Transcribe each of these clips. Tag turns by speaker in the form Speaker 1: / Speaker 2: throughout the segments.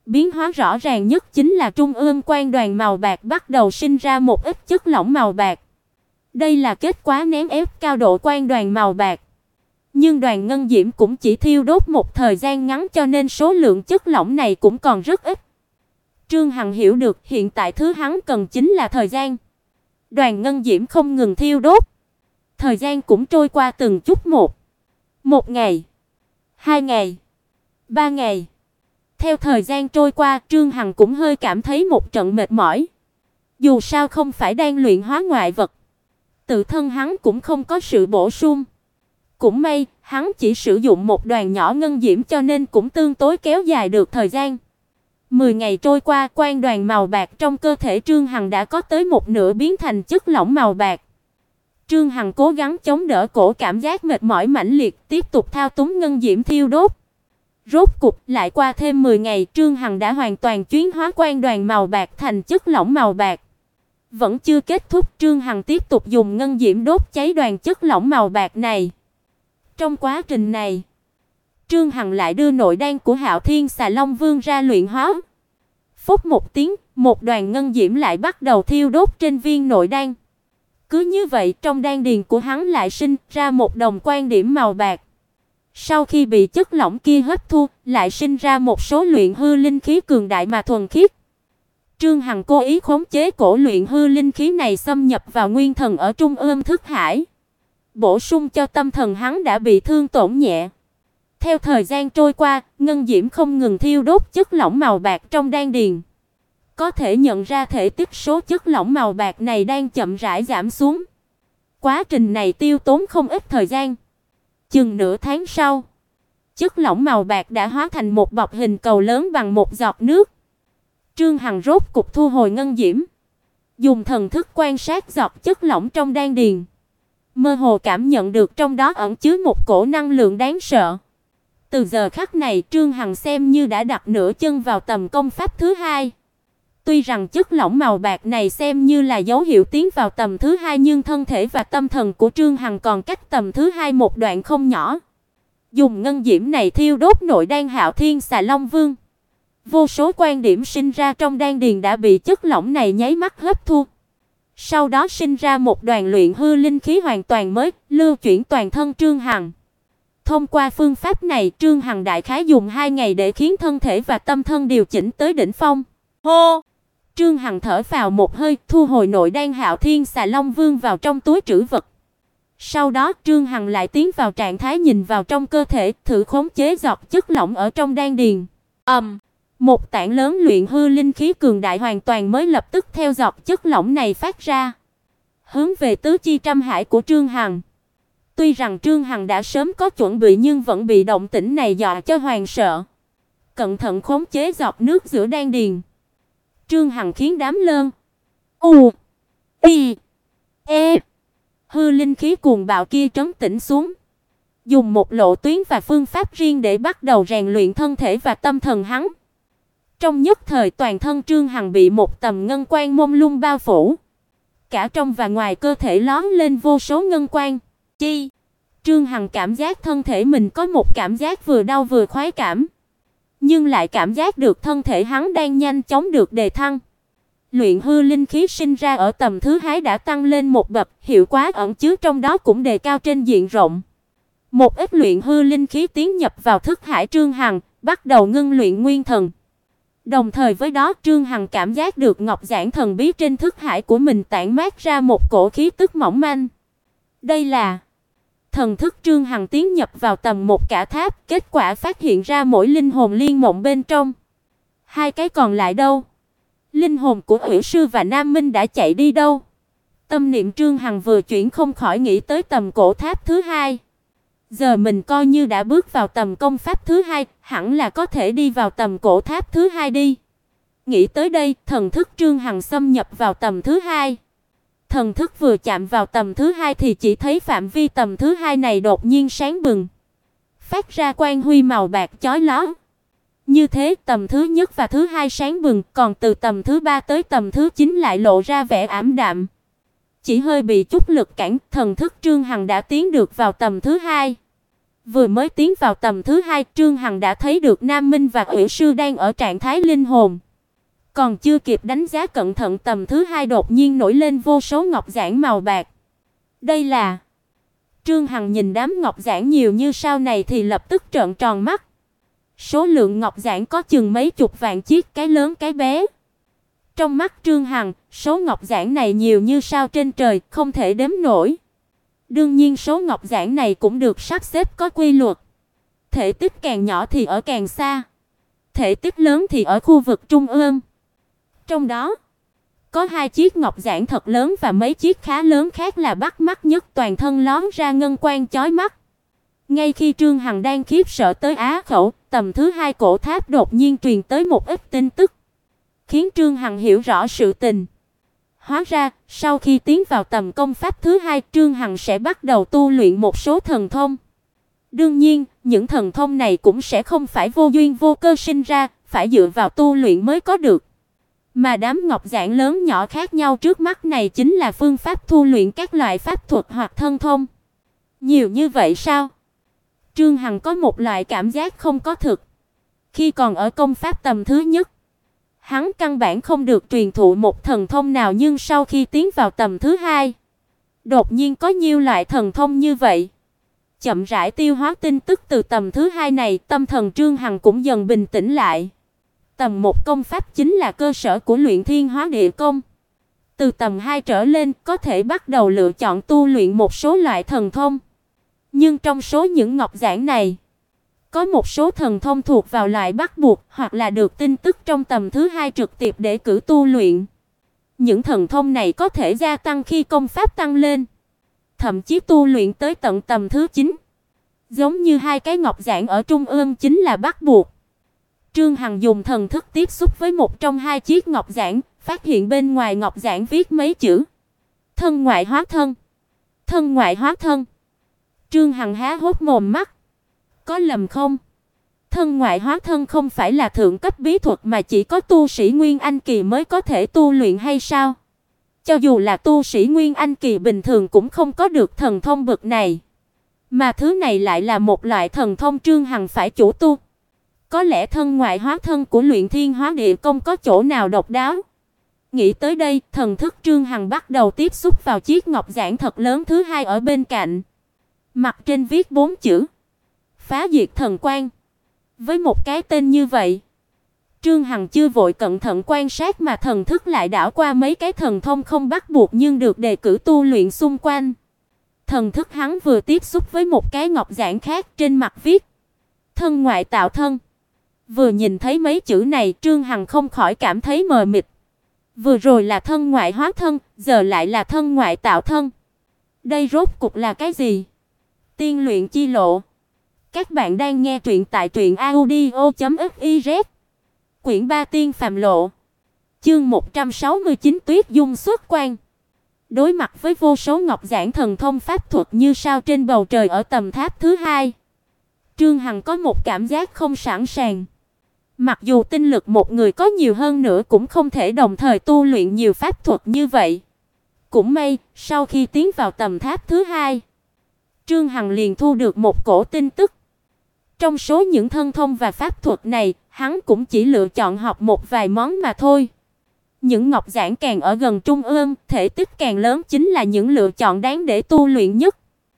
Speaker 1: Biến hóa rõ ràng nhất chính là trung ương quan đoàn màu bạc bắt đầu sinh ra một ít chất lỏng màu bạc. Đây là kết quả nén ép cao độ quan đoàn màu bạc. Nhưng đoàn ngân diễm cũng chỉ thiêu đốt một thời gian ngắn cho nên số lượng chất lỏng này cũng còn rất ít. Trương Hằng hiểu được hiện tại thứ hắn cần chính là thời gian. Đoàn ngân diễm không ngừng thiêu đốt. Thời gian cũng trôi qua từng chút một. 1 ngày, 2 ngày, 3 ngày. Theo thời gian trôi qua, Trương Hằng cũng hơi cảm thấy một trận mệt mỏi. Dù sao không phải đang luyện hóa ngoại vật, tự thân hắn cũng không có sự bổ sung. Cũng may, hắn chỉ sử dụng một đoàn nhỏ ngân diễm cho nên cũng tương đối kéo dài được thời gian. 10 ngày trôi qua, quan đoàn màu bạc trong cơ thể Trương Hằng đã có tới một nửa biến thành chất lỏng màu bạc. Trương Hằng cố gắng chống đỡ cổ cảm giác mệt mỏi mãnh liệt, tiếp tục thao túng ngân diễm thiêu đốt. Rốt cục lại qua thêm 10 ngày, Trương Hằng đã hoàn toàn chuyển hóa quan đoàn màu bạc thành chất lỏng màu bạc. Vẫn chưa kết thúc, Trương Hằng tiếp tục dùng ngân diễm đốt cháy đoàn chất lỏng màu bạc này. Trong quá trình này, Trương Hằng lại đưa nội đan của Hạo Thiên Xà Long Vương ra luyện hóa. Phút một tiếng, một đoàn ngân diễm lại bắt đầu thiêu đốt trên viên nội đan. Cứ như vậy, trong đan điền của hắn lại sinh ra một đồng quan điểm màu bạc. Sau khi bị chất lỏng kia hấp thu, lại sinh ra một số luyện hư linh khí cường đại mà thuần khiết. Trương Hằng cố ý khống chế cổ luyện hư linh khí này xâm nhập vào nguyên thần ở trung ương thức hải, bổ sung cho tâm thần hắn đã bị thương tổn nhẹ. Theo thời gian trôi qua, ngân diễm không ngừng thiêu đốt chất lỏng màu bạc trong đan điền. Có thể nhận ra thể tích số chất lỏng màu bạc này đang chậm rãi giảm xuống. Quá trình này tiêu tốn không ít thời gian. Chừng nửa tháng sau, chất lỏng màu bạc đã hóa thành một bọt hình cầu lớn bằng một giọt nước. Trương Hằng rốt cục thu hồi ngân diễm, dùng thần thức quan sát giọt chất lỏng trong đan điền. Mơ hồ cảm nhận được trong đó ẩn chứa một cổ năng lượng đáng sợ. Từ giờ khắc này, Trương Hằng xem như đã đặt nửa chân vào tầm công pháp thứ hai. Tuy rằng chất lỏng màu bạc này xem như là dấu hiệu tiến vào tầm thứ hai, nhưng thân thể và tâm thần của Trương Hằng còn cách tầm thứ hai một đoạn không nhỏ. Dùng ngân diễm này thiêu đốt nội đan Hạo Thiên Xà Long Vương. Vô số quan điểm sinh ra trong đan điền đã bị chất lỏng này nháy mắt hấp thu. Sau đó sinh ra một đoàn luyện hư linh khí hoàn toàn mới, lưu chuyển toàn thân Trương Hằng. Thông qua phương pháp này, Trương Hằng đại khái dùng 2 ngày để khiến thân thể và tâm thân điều chỉnh tới đỉnh phong. Hô! Trương Hằng thở vào một hơi, thu hồi nội đan Hạo Thiên Xà Long Vương vào trong túi trữ vật. Sau đó, Trương Hằng lại tiến vào trạng thái nhìn vào trong cơ thể, thử khống chế giọt chất lỏng ở trong đan điền. Một tảng lớn luyện hư linh khí cường đại hoàn toàn mới lập tức theo giọt chất lỏng này phát ra, hướng về tứ chi trăm hải của Trương Hằng. Tuy rằng Trương Hằng đã sớm có chuẩn bị nhưng vẫn bị động tĩnh này dọa cho hoảng sợ. Cẩn thận khống chế giọt nước giữa đan điền, Trương Hằng khiến đám lơn u i e hư linh khí cuồng bạo kia trấn tĩnh xuống, dùng một lộ tuyến và phương pháp riêng để bắt đầu rèn luyện thân thể và tâm thần hắn. Trong nhất thời, toàn thân Trương Hằng bị một tầng ngân quang mông lung bao phủ. Cả trong và ngoài cơ thể lóe lên vô số ngân quang. Trương Hằng cảm giác thân thể mình có một cảm giác vừa đau vừa khoái cảm, nhưng lại cảm giác được thân thể hắn đang nhanh chóng được đề thăng. Luyện hư linh khí sinh ra ở tầm thứ hai đã tăng lên một bậc, hiệu quả ẩn chứa trong đó cũng đề cao trên diện rộng. Một ít luyện hư linh khí tiến nhập vào thức hải Trương Hằng, bắt đầu ngưng luyện nguyên thần. Đồng thời với đó, Trương Hằng cảm giác được ngọc giản thần bí trên thức hải của mình tản mát ra một cổ khí tức mỏng manh. Đây là thần thức Trương Hằng tiến nhập vào tầm một cả tháp, kết quả phát hiện ra mỗi linh hồn liên mộng bên trong. 2 cái còn lại đâu? Linh hồn của Hủy Sư và Nam Minh đã chạy đi đâu? Tâm niệm Trương Hằng vừa chuyển không khỏi nghĩ tới tầm cổ tháp thứ hai. Giờ mình coi như đã bước vào tầm công pháp thứ hai, hẳn là có thể đi vào tầm cổ tháp thứ hai đi. Nghĩ tới đây, thần thức Trương Hằng xâm nhập vào tầm thứ hai. Thần thức vừa chạm vào tầm thứ hai thì chỉ thấy phạm vi tầm thứ hai này đột nhiên sáng bừng, phát ra quang huy màu bạc chói lóa. Như thế, tầm thứ nhất và thứ hai sáng bừng, còn từ tầm thứ ba tới tầm thứ 9 lại lộ ra vẻ ảm đạm. Chỉ hơi bị chút lực cản, thần thức Trương Hằng đã tiến được vào tầm thứ hai. Vừa mới tiến vào tầm thứ hai, Trương Hằng đã thấy được Nam Minh và Ủy sư đang ở trạng thái linh hồn. Còn chưa kịp đánh giá cẩn thận, tầm thứ hai đột nhiên nổi lên vô số ngọc giản màu bạc. Đây là... Trương Hằng nhìn đám ngọc giản nhiều như sao này thì lập tức trợn tròn mắt. Số lượng ngọc giản có chừng mấy chục vạn chiếc, cái lớn cái bé. Trong mắt Trương Hằng, số ngọc giản này nhiều như sao trên trời, không thể đếm nổi. Đương nhiên số ngọc giản này cũng được sắp xếp có quy luật. Thể tích càng nhỏ thì ở càng xa, thể tích lớn thì ở khu vực trung ương. Trong đó có 2 chiếc ngọc giản thật lớn và mấy chiếc khá lớn khác là bắt mắt nhất, toàn thân lóe ra ngân quang chói mắt. Ngay khi Trương Hằng đang khiếp sợ tới á khẩu, tầm thứ hai cổ tháp đột nhiên truyền tới một ít tin tức, khiến Trương Hằng hiểu rõ sự tình. Hóa ra, sau khi tiến vào tầm công pháp thứ hai, Trương Hằng sẽ bắt đầu tu luyện một số thần thông. Đương nhiên, những thần thông này cũng sẽ không phải vô duyên vô cơ sinh ra, phải dựa vào tu luyện mới có được. Mà đám ngọc giản lớn nhỏ khác nhau trước mắt này chính là phương pháp tu luyện các loại pháp thuật hoặc thân thông. Nhiều như vậy sao? Trương Hằng có một loại cảm giác không có thực. Khi còn ở công pháp tầm thứ nhất, hắn căn bản không được truyền thụ một thần thông nào, nhưng sau khi tiến vào tầm thứ hai, đột nhiên có nhiều loại thần thông như vậy. Chậm rãi tiêu hóa tin tức từ tầm thứ hai này, tâm thần Trương Hằng cũng dần bình tĩnh lại. Tầm 1 công pháp chính là cơ sở của luyện thiên hóa địa công. Từ tầm 2 trở lên có thể bắt đầu lựa chọn tu luyện một số loại thần thông. Nhưng trong số những ngọc giản này, có một số thần thông thuộc vào loại bắt buộc hoặc là được tin tức trong tầm thứ hai trực tiếp để cử tu luyện. Những thần thông này có thể gia tăng khi công pháp tăng lên, thậm chí tu luyện tới tận tầm thứ 9. Giống như 2 cái ngọc giản ở trung ương chính là bắt buộc. Trương Hằng dùng thần thức tiếp xúc với một trong 2 chiếc ngọc giản, phát hiện bên ngoài ngọc giản viết mấy chữ: thân ngoại hóa thân, thân ngoại hóa thân. Trương Hằng há hốc mồm mắt. Có lầm không? Thân ngoại hóa thân không phải là thượng cấp bí thuật mà chỉ có tu sĩ Nguyên Anh kỳ mới có thể tu luyện hay sao? Cho dù là tu sĩ Nguyên Anh kỳ bình thường cũng không có được thần thông bậc này. Mà thứ này lại là một loại thần thông Trương Hằng phải chủ tu. Có lẽ thân ngoại hóa thân của luyện thiên hóa địa công có chỗ nào độc đáo. Nghĩ tới đây, thần thức Trương Hằng bắt đầu tiếp xúc vào chiếc ngọc giản thật lớn thứ hai ở bên cạnh. Mặt trên viết 4 chữ: Phá diệt thần quang. Với một cái tên như vậy, Trương Hằng chưa vội cẩn thận quan sát mà thần thức lại đảo qua mấy cái thần thông không bắt buộc nhưng được đề cử tu luyện xung quanh. Thần thức hắn vừa tiếp xúc với một cái ngọc giản khác, trên mặt viết thân ngoại tạo thân. Vừa nhìn thấy mấy chữ này, Trương Hằng không khỏi cảm thấy mờ mịt. Vừa rồi là thân ngoại hóa thân, giờ lại là thân ngoại tạo thân. Đây rốt cuộc là cái gì? Tiên luyện chi lộ. Các bạn đang nghe truyện tại truyệnaudio.fiz. Quyển 3 Tiên phàm lộ. Chương 169 Tuyết dung xuất quan. Đối mặt với vô số ngọc giản thần thông pháp thuật như sao trên bầu trời ở tầm tháp thứ hai, Trương Hằng có một cảm giác không sẵn sàng. Mặc dù tinh lực một người có nhiều hơn nữa cũng không thể đồng thời tu luyện nhiều pháp thuật như vậy. Cũng may, sau khi tiến vào tầm tháp thứ hai, Trương Hằng liền thu được một cổ tin tức. Trong số những thân thông và pháp thuật này, hắn cũng chỉ lựa chọn học một vài món mà thôi. Những ngọc giản càng ở gần trung ương, thể tích càng lớn chính là những lựa chọn đáng để tu luyện nhất.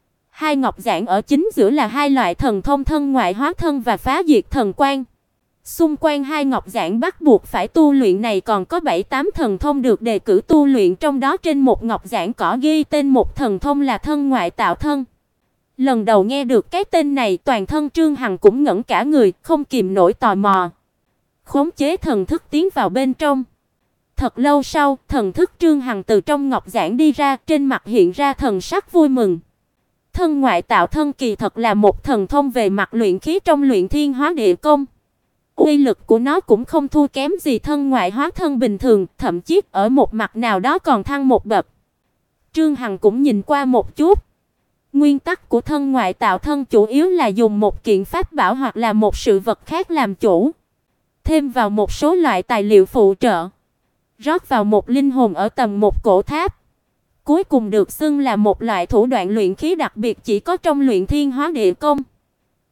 Speaker 1: 2 ngọc giản ở chính giữa là 2 loại thần thông thân ngoại hóa thân và phá diệt thần quang. Xung quanh 2 ngọc giản bắt buộc phải tu luyện này còn có 7-8 thần thông được đề cử tu luyện, trong đó trên một ngọc giản có ghi tên một thần thông là thân ngoại tạo thân. Lần đầu nghe được cái tên này, toàn thân Trương Hằng cũng ngẩn cả người, không kìm nổi tò mò. Khống chế thần thức tiến vào bên trong. Thật lâu sau, thần thức Trương Hằng từ trong ngọc giản đi ra, trên mặt hiện ra thần sắc vui mừng. Thân ngoại tạo thân kỳ thật là một thần thông về mặt luyện khí trong luyện thiên hóa địa công. Uy lực của nó cũng không thua kém gì thân ngoại hóa thân bình thường, thậm chí ở một mặt nào đó còn thăng một bậc. Trương Hằng cũng nhìn qua một chút. Nguyên tắc của thân ngoại tạo thân chủ yếu là dùng một kiện pháp bảo hoặc là một sự vật khác làm chủ, thêm vào một số loại tài liệu phụ trợ, rót vào một linh hồn ở tầm một cổ tháp. Cuối cùng được xưng là một loại thủ đoạn luyện khí đặc biệt chỉ có trong luyện thiên hóa địa công.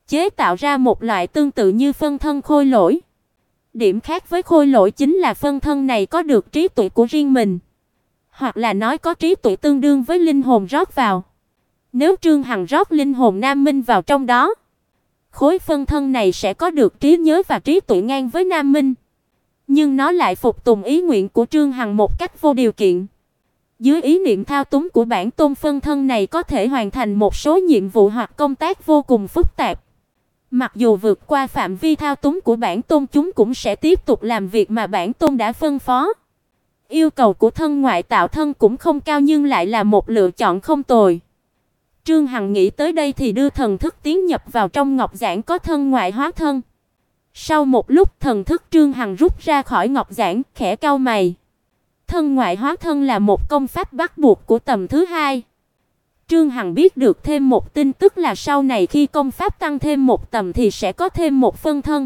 Speaker 1: chế tạo ra một loại tương tự như phân thân khôi lỗi. Điểm khác với khôi lỗi chính là phân thân này có được trí tuệ của riêng mình, hoặc là nói có trí tuệ tương đương với linh hồn rót vào. Nếu Trương Hằng rót linh hồn Nam Minh vào trong đó, khối phân thân này sẽ có được trí nhớ và trí tuệ ngang với Nam Minh, nhưng nó lại phục tùng ý nguyện của Trương Hằng một cách vô điều kiện. Dưới ý niệm thao túng của bản tôn, phân thân này có thể hoàn thành một số nhiệm vụ hoặc công tác vô cùng phức tạp. Mặc dù vượt qua phạm vi thao túng của bản tôn, chúng cũng sẽ tiếp tục làm việc mà bản tôn đã phân phó. Yêu cầu của thân ngoại tạo thân cũng không cao nhưng lại là một lựa chọn không tồi. Trương Hằng nghĩ tới đây thì đưa thần thức tiến nhập vào trong ngọc giản có thân ngoại hóa thân. Sau một lúc, thần thức Trương Hằng rút ra khỏi ngọc giản, khẽ cau mày. Thân ngoại hóa thân là một công pháp bắt buộc của tầm thứ 2. Trương Hằng biết được thêm một tin tức là sau này khi công pháp tăng thêm một tầm thì sẽ có thêm một phân thân.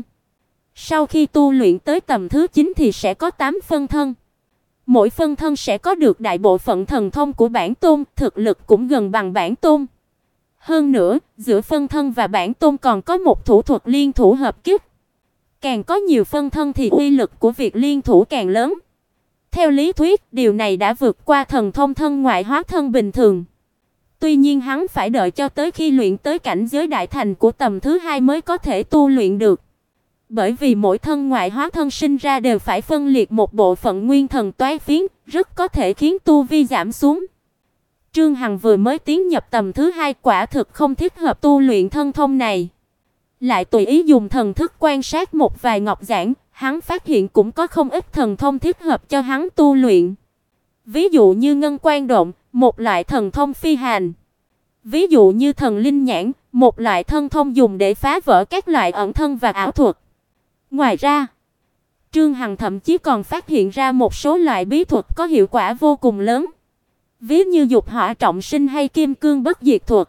Speaker 1: Sau khi tu luyện tới tầm thứ 9 thì sẽ có 8 phân thân. Mỗi phân thân sẽ có được đại bộ phận thần thông của bản tôn, thực lực cũng gần bằng bản tôn. Hơn nữa, giữa phân thân và bản tôn còn có một thủ thuật liên thủ hợp kích. Càng có nhiều phân thân thì uy lực của việc liên thủ càng lớn. Theo lý thuyết, điều này đã vượt qua thần thông thân ngoại hóa thân bình thường. Tuy nhiên hắn phải đợi cho tới khi luyện tới cảnh giới đại thành của tầm thứ 2 mới có thể tu luyện được. Bởi vì mỗi thân ngoại hóa thân sinh ra đều phải phân liệt một bộ phận nguyên thần toái phiến, rất có thể khiến tu vi giảm xuống. Trương Hằng vừa mới tiến nhập tầm thứ 2, quả thực không thích hợp tu luyện thân thông này. Lại tùy ý dùng thần thức quan sát một vài ngọc giản, hắn phát hiện cũng có không ít thần thông thích hợp cho hắn tu luyện. Ví dụ như ngân quan động, một loại thần thông phi hành. Ví dụ như thần linh nhãn, một loại thân thông dùng để phá vỡ các loại ẩn thân và ảo thuật. Ngoài ra, Trương Hằng thậm chí còn phát hiện ra một số loại bí thuật có hiệu quả vô cùng lớn. Ví như dục hỏa trọng sinh hay kim cương bất diệt thuật.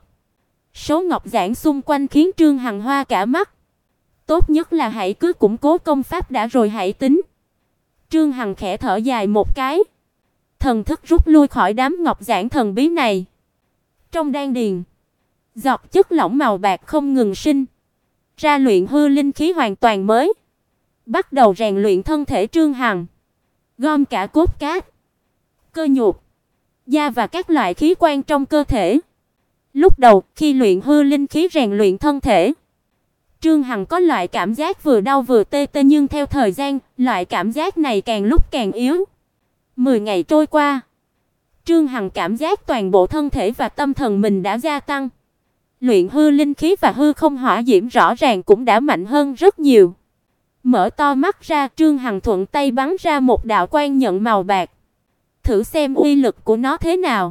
Speaker 1: Số ngọc giản xung quanh khiến Trương Hằng hoa cả mắt. Tốt nhất là hãy cứ củng cố công pháp đã rồi hãy tính. Trương Hằng khẽ thở dài một cái. Thần thức rút lui khỏi đám ngọc giản thần bí này. Trong đan điền, giọt chất lỏng màu bạc không ngừng sinh ra, luyện hư linh khí hoàn toàn mới. Bắt đầu rèn luyện thân thể Trương Hằng, gom cả cốt cát, cơ nhục, da và các loại khí quan trong cơ thể. Lúc đầu, khi luyện hư linh khí rèn luyện thân thể, Trương Hằng có loại cảm giác vừa đau vừa tê tê, nhưng theo thời gian, loại cảm giác này càng lúc càng yếu. 10 ngày trôi qua, Trương Hằng cảm giác toàn bộ thân thể và tâm thần mình đã gia tăng. Luyện hư linh khí và hư không hỏa diễm rõ ràng cũng đã mạnh hơn rất nhiều. Mở to mắt ra, Trương Hằng thuận tay bắn ra một đạo quang nhận màu bạc. Thử xem uy lực của nó thế nào.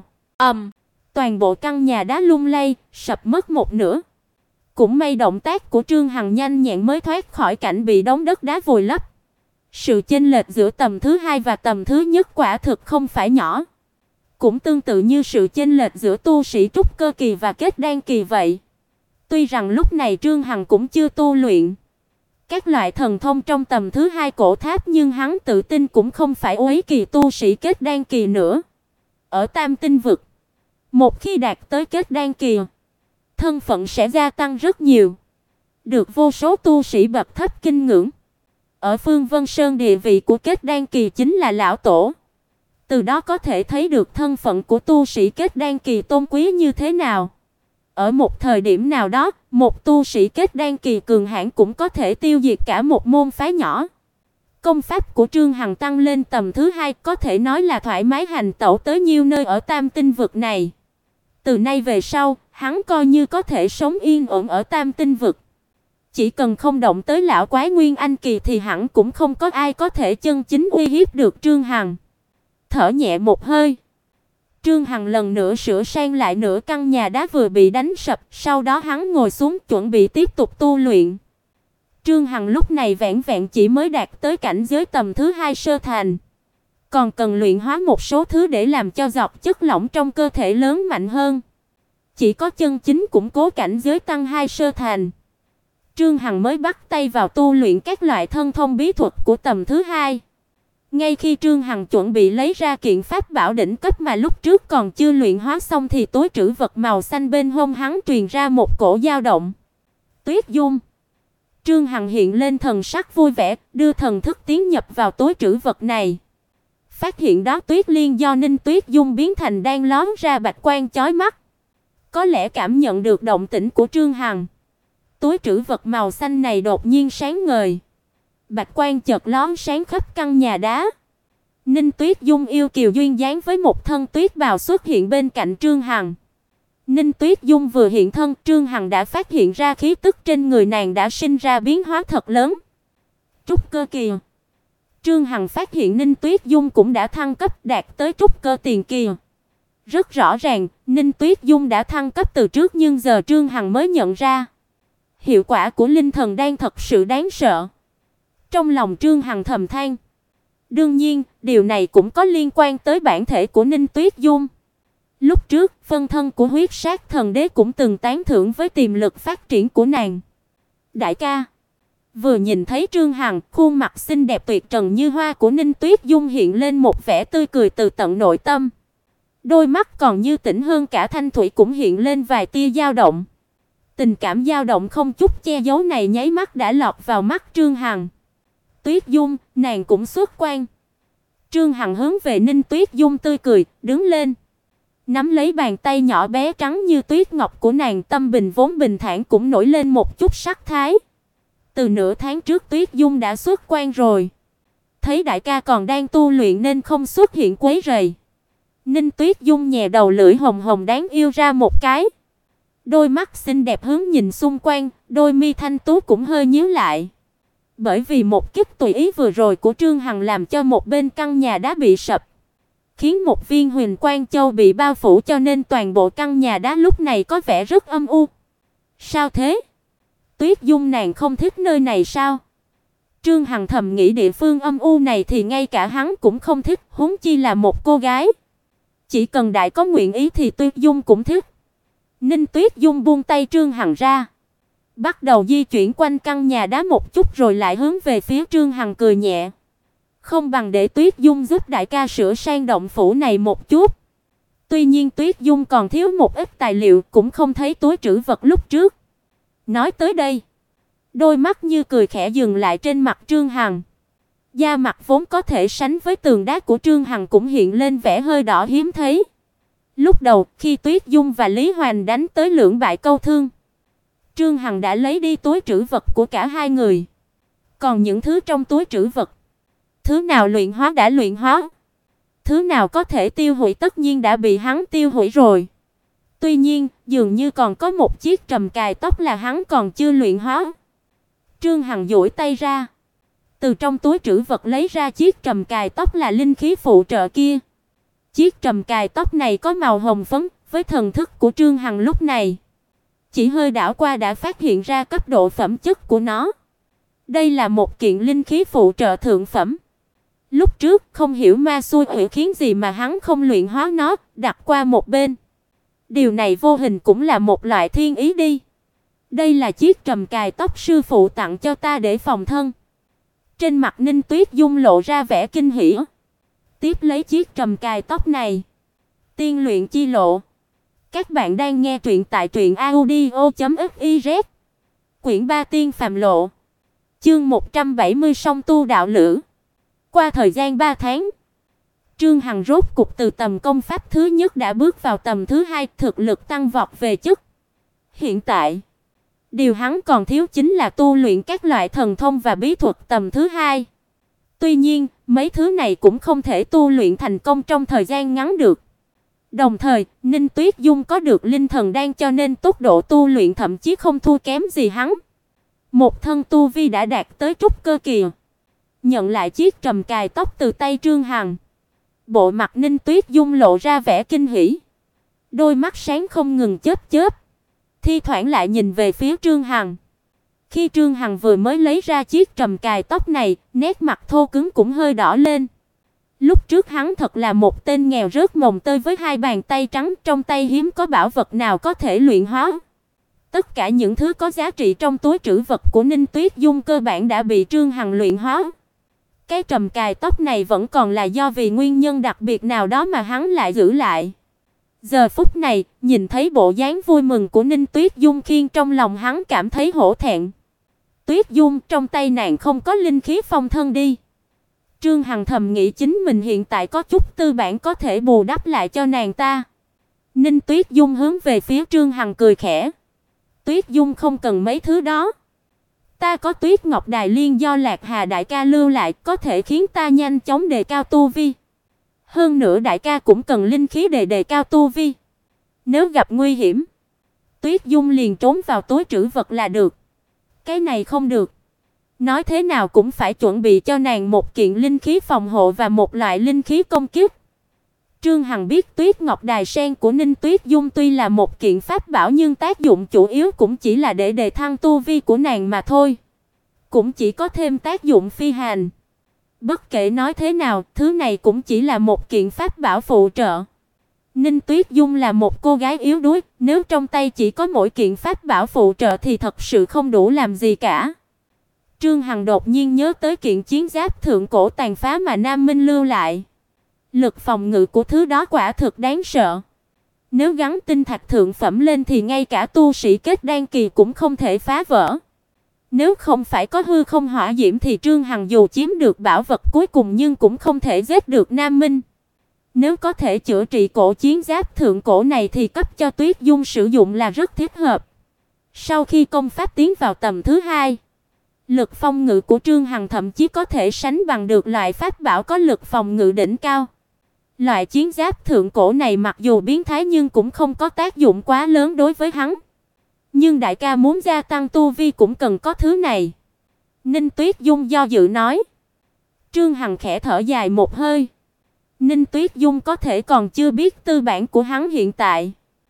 Speaker 1: Toàn bộ căn nhà đá lung lay, sập mất một nửa. Cũng may động tác của Trương Hằng nhanh nhẹn mới thoát khỏi cảnh bị đống đất đá vùi lấp. Sự chênh lệch giữa tầm thứ 2 và tầm thứ nhất quả thực không phải nhỏ. Cũng tương tự như sự chênh lệch giữa tu sĩ trúc cơ kỳ và kết đan kỳ vậy. Tuy rằng lúc này Trương Hằng cũng chưa tu luyện các loại thần thông trong tầm thứ 2 cổ tháp, nhưng hắn tự tin cũng không phải uế kỳ tu sĩ kết đan kỳ nữa. Ở Tam Tinh vực, một khi đạt tới kết đan kỳ, thân phận sẽ gia tăng rất nhiều, được vô số tu sĩ bậc thấp kinh ngưỡng. Ở Phương Vân Sơn, địa vị của kết đan kỳ chính là lão tổ. Từ đó có thể thấy được thân phận của tu sĩ kết đan kỳ tôn quý như thế nào. Ở một thời điểm nào đó, một tu sĩ kết đan kỳ cường hãn cũng có thể tiêu diệt cả một môn phái nhỏ. Công pháp của Trương Hằng tăng lên tầm thứ 2, có thể nói là thoải mái hành tẩu tới nhiều nơi ở Tam Tinh vực này. Từ nay về sau, hắn coi như có thể sống yên ổn ở Tam Tinh vực. Chỉ cần không động tới lão quái Nguyên Anh kỳ thì hẳn cũng không có ai có thể chân chính uy hiếp được Trương Hằng. Thở nhẹ một hơi, Trương Hằng lần nữa sửa sang lại nửa căn nhà đá vừa bị đánh sập, sau đó hắn ngồi xuống chuẩn bị tiếp tục tu luyện. Trương Hằng lúc này vẹn vẹn chỉ mới đạt tới cảnh giới tầm thứ 2 sơ thành, còn cần luyện hóa một số thứ để làm cho giọt chất lỏng trong cơ thể lớn mạnh hơn. Chỉ có chân chính củng cố cảnh giới tăng 2 sơ thành, Trương Hằng mới bắt tay vào tu luyện các loại thân thông bí thuật của tầm thứ 2. Ngay khi Trương Hằng chuẩn bị lấy ra kiện pháp bảo đỉnh cấp mà lúc trước còn chưa luyện hóa xong thì túi trữ vật màu xanh bên hông hắn truyền ra một cổ dao động. Tuyết Dung. Trương Hằng hiện lên thần sắc vui vẻ, đưa thần thức tiến nhập vào túi trữ vật này. Phát hiện đó tuyết liên do Ninh Tuyết Dung biến thành đang lóe ra bạch quang chói mắt. Có lẽ cảm nhận được động tĩnh của Trương Hằng, túi trữ vật màu xanh này đột nhiên sáng ngời. Bạch quang chợt lóe sáng khắp căn nhà đá. Ninh Tuyết Dung yêu kiều duyên dáng với một thân tuyết bào xuất hiện bên cạnh Trương Hằng. Ninh Tuyết Dung vừa hiện thân, Trương Hằng đã phát hiện ra khí tức trên người nàng đã sinh ra biến hóa thật lớn. Trúc cơ kỳ. Trương Hằng phát hiện Ninh Tuyết Dung cũng đã thăng cấp đạt tới trúc cơ tiền kỳ. Rất rõ ràng, Ninh Tuyết Dung đã thăng cấp từ trước nhưng giờ Trương Hằng mới nhận ra. Hiệu quả của linh thần đan thật sự đáng sợ. Trong lòng Trương Hằng thầm than. Đương nhiên, điều này cũng có liên quan tới bản thể của Ninh Tuyết Dung. Lúc trước, phân thân của Huyết Sát Thần Đế cũng từng tán thưởng với tiềm lực phát triển của nàng. Đại ca. Vừa nhìn thấy Trương Hằng, khuôn mặt xinh đẹp tuyệt trần như hoa của Ninh Tuyết Dung hiện lên một vẻ tươi cười từ tận nội tâm. Đôi mắt còn như tĩnh hơn cả thanh thủy cũng hiện lên vài tia dao động. Tình cảm dao động không chút che giấu này nháy mắt đã lọt vào mắt Trương Hằng. Tuyết Dung, nàng cũng xuất quan. Trương Hằng hướng về Ninh Tuyết Dung tươi cười, đứng lên. Nắm lấy bàn tay nhỏ bé trắng như tuyết ngọc của nàng, tâm bình vốn bình thản cũng nổi lên một chút sắc thái. Từ nửa tháng trước Tuyết Dung đã xuất quan rồi. Thấy đại ca còn đang tu luyện nên không xuất hiện quấy rầy. Ninh Tuyết Dung nhè đầu lưỡi hồng hồng đáng yêu ra một cái. Đôi mắt xinh đẹp hướng nhìn xung quanh, đôi mi thanh tú cũng hơi nhíu lại. Bởi vì một kích tùy ý vừa rồi của Trương Hằng làm cho một bên căn nhà đá bị sập, khiến một viên huyền quang châu bị bao phủ cho nên toàn bộ căn nhà đá lúc này có vẻ rất âm u. Sao thế? Tuyết Dung nàng không thích nơi này sao? Trương Hằng thầm nghĩ địa phương âm u này thì ngay cả hắn cũng không thích, huống chi là một cô gái. Chỉ cần đại có nguyện ý thì Tuyết Dung cũng thích. Ninh Tuyết Dung buông tay Trương Hằng ra, bắt đầu di chuyển quanh căn nhà đá một chút rồi lại hướng về phía Trương Hằng cười nhẹ. Không bằng để Tuyết Dung giúp đại ca sửa sang động phủ này một chút. Tuy nhiên Tuyết Dung còn thiếu một ít tài liệu, cũng không thấy túi trữ vật lúc trước. Nói tới đây, đôi mắt như cười khẽ dừng lại trên mặt Trương Hằng. Da mặt vốn có thể sánh với tường đá của Trương Hằng cũng hiện lên vẻ hơi đỏ hiếm thấy. Lúc đầu, khi Tuyết Dung và Lý Hoành đánh tới lưỡng bại câu thương, Trương Hằng đã lấy đi túi trữ vật của cả hai người. Còn những thứ trong túi trữ vật, thứ nào luyện hóa đã luyện hóa, thứ nào có thể tiêu hủy tất nhiên đã bị hắn tiêu hủy rồi. Tuy nhiên, dường như còn có một chiếc trầm cài tóc là hắn còn chưa luyện hóa. Trương Hằng duỗi tay ra, từ trong túi trữ vật lấy ra chiếc trầm cài tóc là linh khí phụ trợ kia. Chiếc trầm cài tóc này có màu hồng phấn, với thần thức của Trương Hằng lúc này, chỉ hơi đảo qua đã phát hiện ra cấp độ phẩm chất của nó. Đây là một kiện linh khí phụ trợ thượng phẩm. Lúc trước không hiểu ma xui quỷ khiến gì mà hắn không luyện hóa nó, đặt qua một bên. Điều này vô hình cũng là một loại thiên ý đi. Đây là chiếc trầm cài tóc sư phụ tặng cho ta để phòng thân. Trên mặt Ninh Tuyết Dung lộ ra vẻ kinh hỉ. Tiếp lấy chiếc trầm cài tóc này. Tiên luyện chi lộ. Các bạn đang nghe truyện tại truyệnaudio.fiz. Quyển 3 Tiên phàm lộ. Chương 170 Song tu đạo lữ. Qua thời gian 3 tháng, Trương Hằng rốt cục từ tầm công pháp thứ nhất đã bước vào tầm thứ hai, thực lực tăng vọt về chất. Hiện tại, điều hắn còn thiếu chính là tu luyện các loại thần thông và bí thuật tầm thứ hai. Tuy nhiên, mấy thứ này cũng không thể tu luyện thành công trong thời gian ngắn được. Đồng thời, Ninh Tuyết Dung có được linh thần đan cho nên tốc độ tu luyện thậm chí không thua kém gì hắn. Một thân tu vi đã đạt tới trúc cơ kỳ. Nhận lại chiếc trầm cài tóc từ tay Trương Hằng, bộ mặt Ninh Tuyết Dung lộ ra vẻ kinh hỉ. Đôi mắt sáng không ngừng chớp chớp, thi thoảng lại nhìn về phía Trương Hằng. Khi Trương Hằng vừa mới lấy ra chiếc trầm cài tóc này, nét mặt thô cứng cũng hơi đỏ lên. Lúc trước hắn thật là một tên nghèo rớt mồng tơi với hai bàn tay trắng, trong tay hiếm có bảo vật nào có thể luyện hóa. Tất cả những thứ có giá trị trong túi trữ vật của Ninh Tuyết Dung cơ bản đã bị Trương Hằng luyện hóa. Cái trầm cài tóc này vẫn còn là do vì nguyên nhân đặc biệt nào đó mà hắn lại giữ lại. Giờ phút này, nhìn thấy bộ dáng vui mừng của Ninh Tuyết Dung khiến trong lòng hắn cảm thấy hổ thẹn. Tuyết Dung, trong tay nàng không có linh khí phong thân đi. Trương Hằng thầm nghĩ chính mình hiện tại có chút tư bản có thể bù đắp lại cho nàng ta. Ninh Tuyết Dung hướng về phía Trương Hằng cười khẽ. Tuyết Dung không cần mấy thứ đó. Ta có Tuyết Ngọc Đài Liên do Lạc Hà đại ca lưu lại, có thể khiến ta nhanh chóng đề cao tu vi. Hơn nữa đại ca cũng cần linh khí để đề cao tu vi. Nếu gặp nguy hiểm, Tuyết Dung liền trốn vào túi trữ vật là được. Cái này không được. Nói thế nào cũng phải chuẩn bị cho nàng một kiện linh khí phòng hộ và một loại linh khí công kích. Trương Hằng biết Tuyết Ngọc Đài Sen của Ninh Tuyết Dung tuy là một kiện pháp bảo nhưng tác dụng chủ yếu cũng chỉ là để đề thăng tu vi của nàng mà thôi. Cũng chỉ có thêm tác dụng phi hành. Bất kể nói thế nào, thứ này cũng chỉ là một kiện pháp bảo phụ trợ. Ninh Tuyết Dung là một cô gái yếu đuối, nếu trong tay chỉ có mỗi kiện pháp bảo phụ trợ thì thật sự không đủ làm gì cả. Trương Hằng đột nhiên nhớ tới kiện chiến giáp thượng cổ tàn phá mà Nam Minh lưu lại. Lực phòng ngự của thứ đó quả thực đáng sợ. Nếu gắn tinh thạch thượng phẩm lên thì ngay cả tu sĩ kết đan kỳ cũng không thể phá vỡ. Nếu không phải có hư không hỏa diễm thì Trương Hằng dù chiếm được bảo vật cuối cùng nhưng cũng không thể giết được Nam Minh. Nếu có thể chữa trị cổ chiến giáp thượng cổ này thì cấp cho Tuyết Dung sử dụng là rất thích hợp. Sau khi công pháp tiến vào tầm thứ 2, lực phòng ngự của Trương Hằng thậm chí có thể sánh bằng được loại pháp bảo có lực phòng ngự đỉnh cao. Loại chiến giáp thượng cổ này mặc dù biến thái nhưng cũng không có tác dụng quá lớn đối với hắn. Nhưng đại ca muốn gia tăng tu vi cũng cần có thứ này. Ninh Tuyết Dung do dự nói. Trương Hằng khẽ thở dài một hơi. Ninh Tuyết Dung có thể còn chưa biết tư bản của hắn hiện tại.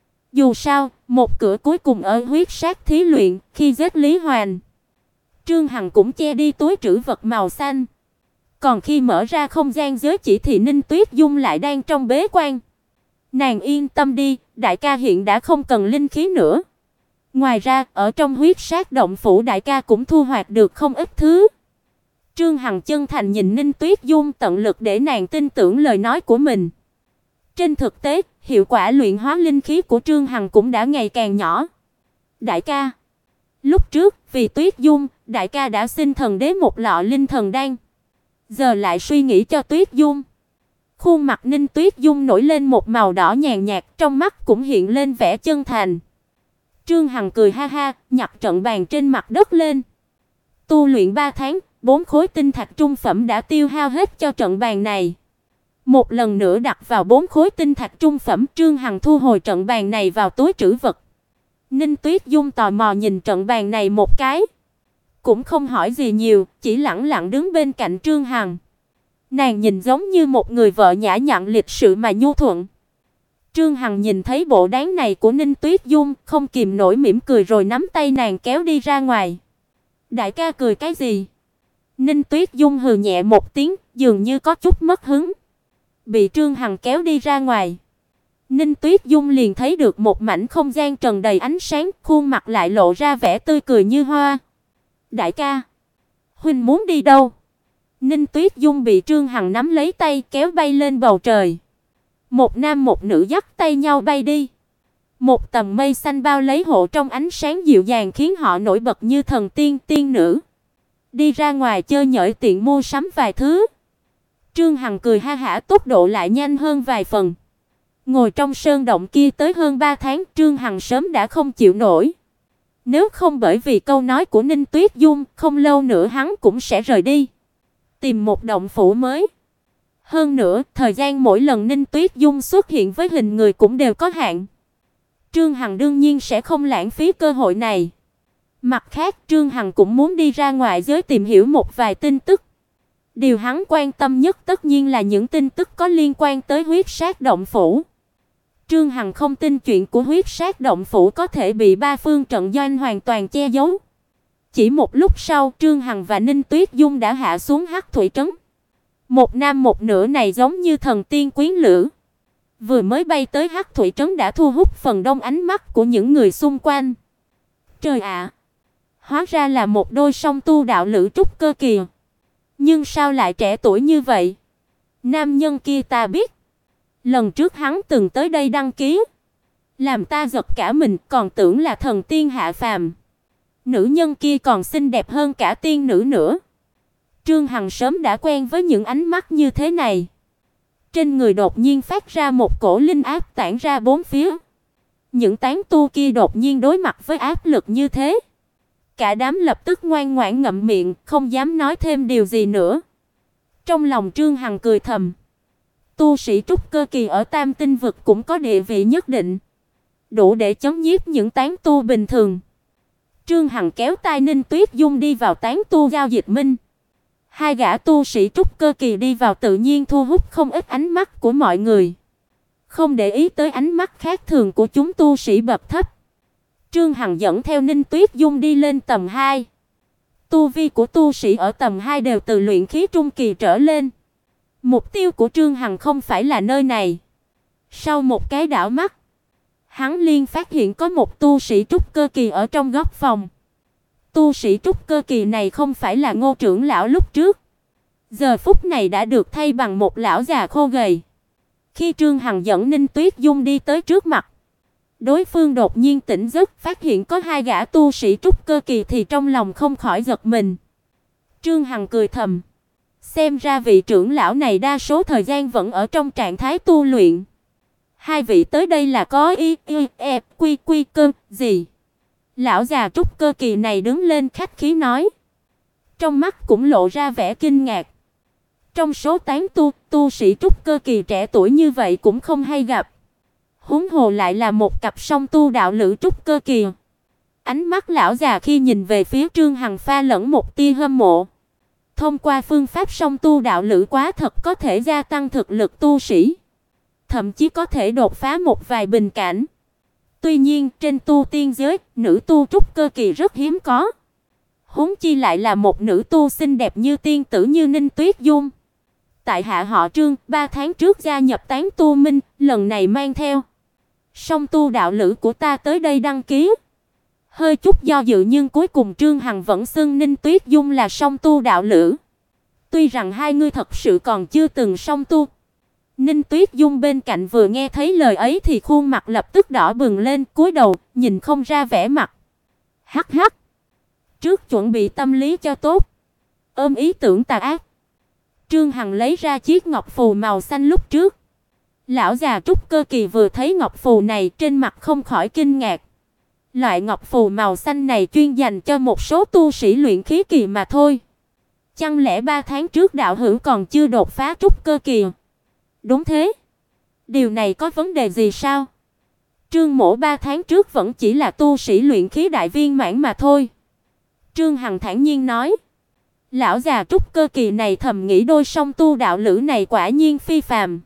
Speaker 1: Dù sao, một cửa cuối cùng ở huyết sát thí luyện, khi giết Lý Hoàn, Trương Hằng cũng che đi túi trữ vật màu xanh. Còn khi mở ra không gian giới chỉ thì Ninh Tuyết Dung lại đang trong bế quan. Nàng yên tâm đi, đại ca hiện đã không cần linh khí nữa. Ngoài ra, ở trong huyết sát động phủ đại ca cũng thu hoạch được không ít thứ. Trương Hằng chân thành nhìn Ninh Tuyết Dung, tận lực để nàng tin tưởng lời nói của mình. Trên thực tế, hiệu quả luyện hóa linh khí của Trương Hằng cũng đã ngày càng nhỏ. Đại ca, lúc trước vì Tuyết Dung, đại ca đã xin thần đế một lọ linh thần đan. Giờ lại suy nghĩ cho Tuyết Dung. Khuôn mặt Ninh Tuyết Dung nổi lên một màu đỏ nhàn nhạt, trong mắt cũng hiện lên vẻ chân thành. Trương Hằng cười ha ha, nhặt trận bàn trên mặt đất lên. Tu luyện 3 tháng, 4 khối tinh thạch trung phẩm đã tiêu hao hết cho trận bàn này. Một lần nữa đặt vào 4 khối tinh thạch trung phẩm, Trương Hằng thu hồi trận bàn này vào túi trữ vật. Ninh Tuyết Dung tò mò nhìn trận bàn này một cái, cũng không hỏi gì nhiều, chỉ lẳng lặng đứng bên cạnh Trương Hằng. Nàng nhìn giống như một người vợ nhã nhặn lịch sự mà nhu thuận. Trương Hằng nhìn thấy bộ dáng này của Ninh Tuyết Dung, không kìm nổi mỉm cười rồi nắm tay nàng kéo đi ra ngoài. Đại ca cười cái gì? Ninh Tuyết Dung hừ nhẹ một tiếng, dường như có chút mất hứng. Bị Trương Hằng kéo đi ra ngoài, Ninh Tuyết Dung liền thấy được một mảnh không gian tràn đầy ánh sáng, khuôn mặt lại lộ ra vẻ tươi cười như hoa. Đại ca, huynh muốn đi đâu? Ninh Tuyết Dung bị Trương Hằng nắm lấy tay kéo bay lên bầu trời. Một nam một nữ dắt tay nhau bay đi. Một tầng mây xanh bao lấy hộ trong ánh sáng dịu dàng khiến họ nổi bật như thần tiên tiên nữ. Đi ra ngoài chơi nhởi tiện mua sắm vài thứ. Trương Hằng cười ha hả, tốc độ lại nhanh hơn vài phần. Ngồi trong sơn động kia tới hơn 3 tháng, Trương Hằng sớm đã không chịu nổi. Nếu không bởi vì câu nói của Ninh Tuyết Dung, không lâu nữa hắn cũng sẽ rời đi, tìm một động phủ mới. Hơn nữa, thời gian mỗi lần Ninh Tuyết Dung xuất hiện với hình người cũng đều có hạn. Trương Hằng đương nhiên sẽ không lãng phí cơ hội này. Mặt khác, Trương Hằng cũng muốn đi ra ngoài giới tìm hiểu một vài tin tức. Điều hắn quan tâm nhất tất nhiên là những tin tức có liên quan tới huyết sát động phủ. Trương Hằng không tin chuyện của huyết sát động phủ có thể bị ba phương trận doanh hoàn toàn che giấu. Chỉ một lúc sau, Trương Hằng và Ninh Tuyết Dung đã hạ xuống Hắc Thủy trấn. Một nam một nữ này giống như thần tiên quyến lữ. Vừa mới bay tới Hắc Thủy trấn đã thu hút phần đông ánh mắt của những người xung quanh. Trời ạ, hóa ra là một đôi song tu đạo lữ trúc cơ kìa. Nhưng sao lại trẻ tuổi như vậy? Nam nhân kia ta biết Lần trước hắn từng tới đây đăng ký, làm ta giật cả mình, còn tưởng là thần tiên hạ phàm. Nữ nhân kia còn xinh đẹp hơn cả tiên nữ nữa. Trương Hằng sớm đã quen với những ánh mắt như thế này. Trên người đột nhiên phát ra một cổ linh áp tản ra bốn phía. Những tán tu kia đột nhiên đối mặt với áp lực như thế, cả đám lập tức ngoan ngoãn ngậm miệng, không dám nói thêm điều gì nữa. Trong lòng Trương Hằng cười thầm, tu sĩ trúc cơ kỳ ở Tam Tinh vực cũng có địa vị nhất định, đủ để chấn nhiếp những tán tu bình thường. Trương Hằng kéo tay Ninh Tuyết Dung đi vào tán tu giao dịch minh. Hai gã tu sĩ trúc cơ kỳ đi vào tự nhiên thu hút không ít ánh mắt của mọi người. Không để ý tới ánh mắt khác thường của chúng tu sĩ bậc thấp, Trương Hằng dẫn theo Ninh Tuyết Dung đi lên tầng 2. Tu vi của tu sĩ ở tầng 2 đều từ luyện khí trung kỳ trở lên. Mục tiêu của Trương Hằng không phải là nơi này. Sau một cái đảo mắt, hắn liền phát hiện có một tu sĩ trúc cơ kỳ ở trong góc phòng. Tu sĩ trúc cơ kỳ này không phải là Ngô trưởng lão lúc trước, giờ phút này đã được thay bằng một lão già khô gầy. Khi Trương Hằng dẫn Ninh Tuyết Dung đi tới trước mặt, đối phương đột nhiên tỉnh giấc, phát hiện có hai gã tu sĩ trúc cơ kỳ thì trong lòng không khỏi giật mình. Trương Hằng cười thầm, xem ra vị trưởng lão này đa số thời gian vẫn ở trong trạng thái tu luyện. Hai vị tới đây là có quy cơm gì? Lão già trúc cơ kỳ này đứng lên khách khí nói, trong mắt cũng lộ ra vẻ kinh ngạc. Trong số tán tu sĩ trúc cơ kỳ trẻ tuổi như vậy cũng không hay gặp. Huống hồ lại là một cặp song tu đạo lữ trúc cơ kỳ. Ánh mắt lão già khi nhìn về phía Trương Hằng pha lẫn một tia hâm mộ. Thông qua phương pháp song tu đạo lữ quá thật có thể gia tăng thực lực tu sĩ, thậm chí có thể đột phá một vài bình cảnh. Tuy nhiên, trên tu tiên giới, nữ tu trúc cơ kỳ rất hiếm có. Huống chi lại là một nữ tu xinh đẹp như tiên tử như Ninh Tuyết Dung. Tại hạ họ Trương, 3 tháng trước gia nhập tán tu minh, lần này mang theo song tu đạo lữ của ta tới đây đăng ký. Hơi chút do dự nhưng cuối cùng Trương Hằng vẫn xưng Ninh Tuyết Dung là song tu đạo lữ. Tuy rằng hai người thật sự còn chưa từng song tu. Ninh Tuyết Dung bên cạnh vừa nghe thấy lời ấy thì khuôn mặt lập tức đỏ bừng lên, cúi đầu, nhìn không ra vẻ mặt. Hắc hắc. Trước chuẩn bị tâm lý cho tốt, ôm ý tưởng tà ác, Trương Hằng lấy ra chiếc ngọc phù màu xanh lúc trước. Lão già trúc cơ kỳ vừa thấy ngọc phù này trên mặt không khỏi kinh ngạc. Loại ngọc phù màu xanh này chuyên dành cho một số tu sĩ luyện khí kỳ mà thôi. Chẳng lẽ 3 tháng trước đạo hữu còn chưa đột phá trúc cơ kỳ? Đúng thế. Điều này có vấn đề gì sao? Trương Mỗ 3 tháng trước vẫn chỉ là tu sĩ luyện khí đại viên mãn mà thôi. Trương Hằng thản nhiên nói. Lão già trúc cơ kỳ này thầm nghĩ đôi song tu đạo lữ này quả nhiên phi phàm.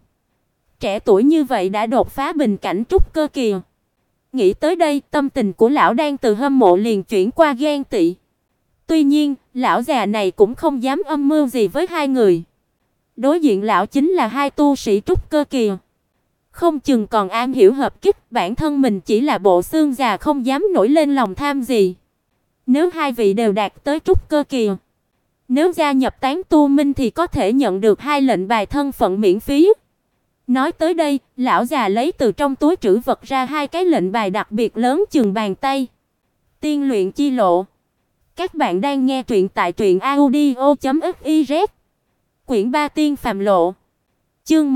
Speaker 1: Trẻ tuổi như vậy đã đột phá bình cảnh trúc cơ kỳ. Nghĩ tới đây, tâm tình của lão đang từ hâm mộ liền chuyển qua ghen tị. Tuy nhiên, lão già này cũng không dám âm mưu gì với hai người. Đối diện lão chính là hai tu sĩ trúc cơ kỳ. Không chừng còn am hiểu hợp kích, bản thân mình chỉ là bộ xương già không dám nổi lên lòng tham gì. Nếu hai vị đều đạt tới trúc cơ kỳ, nếu gia nhập tán tu minh thì có thể nhận được 2 lệnh bài thân phận miễn phí. Nói tới đây, lão già lấy từ trong túi trữ vật ra 2 cái lệnh bài đặc biệt lớn chừng bàn tay. Tiên luyện chi lộ. Các bạn đang nghe truyện tại truyệnaudio.fiz. Quyển 3 Tiên phàm lộ. Chương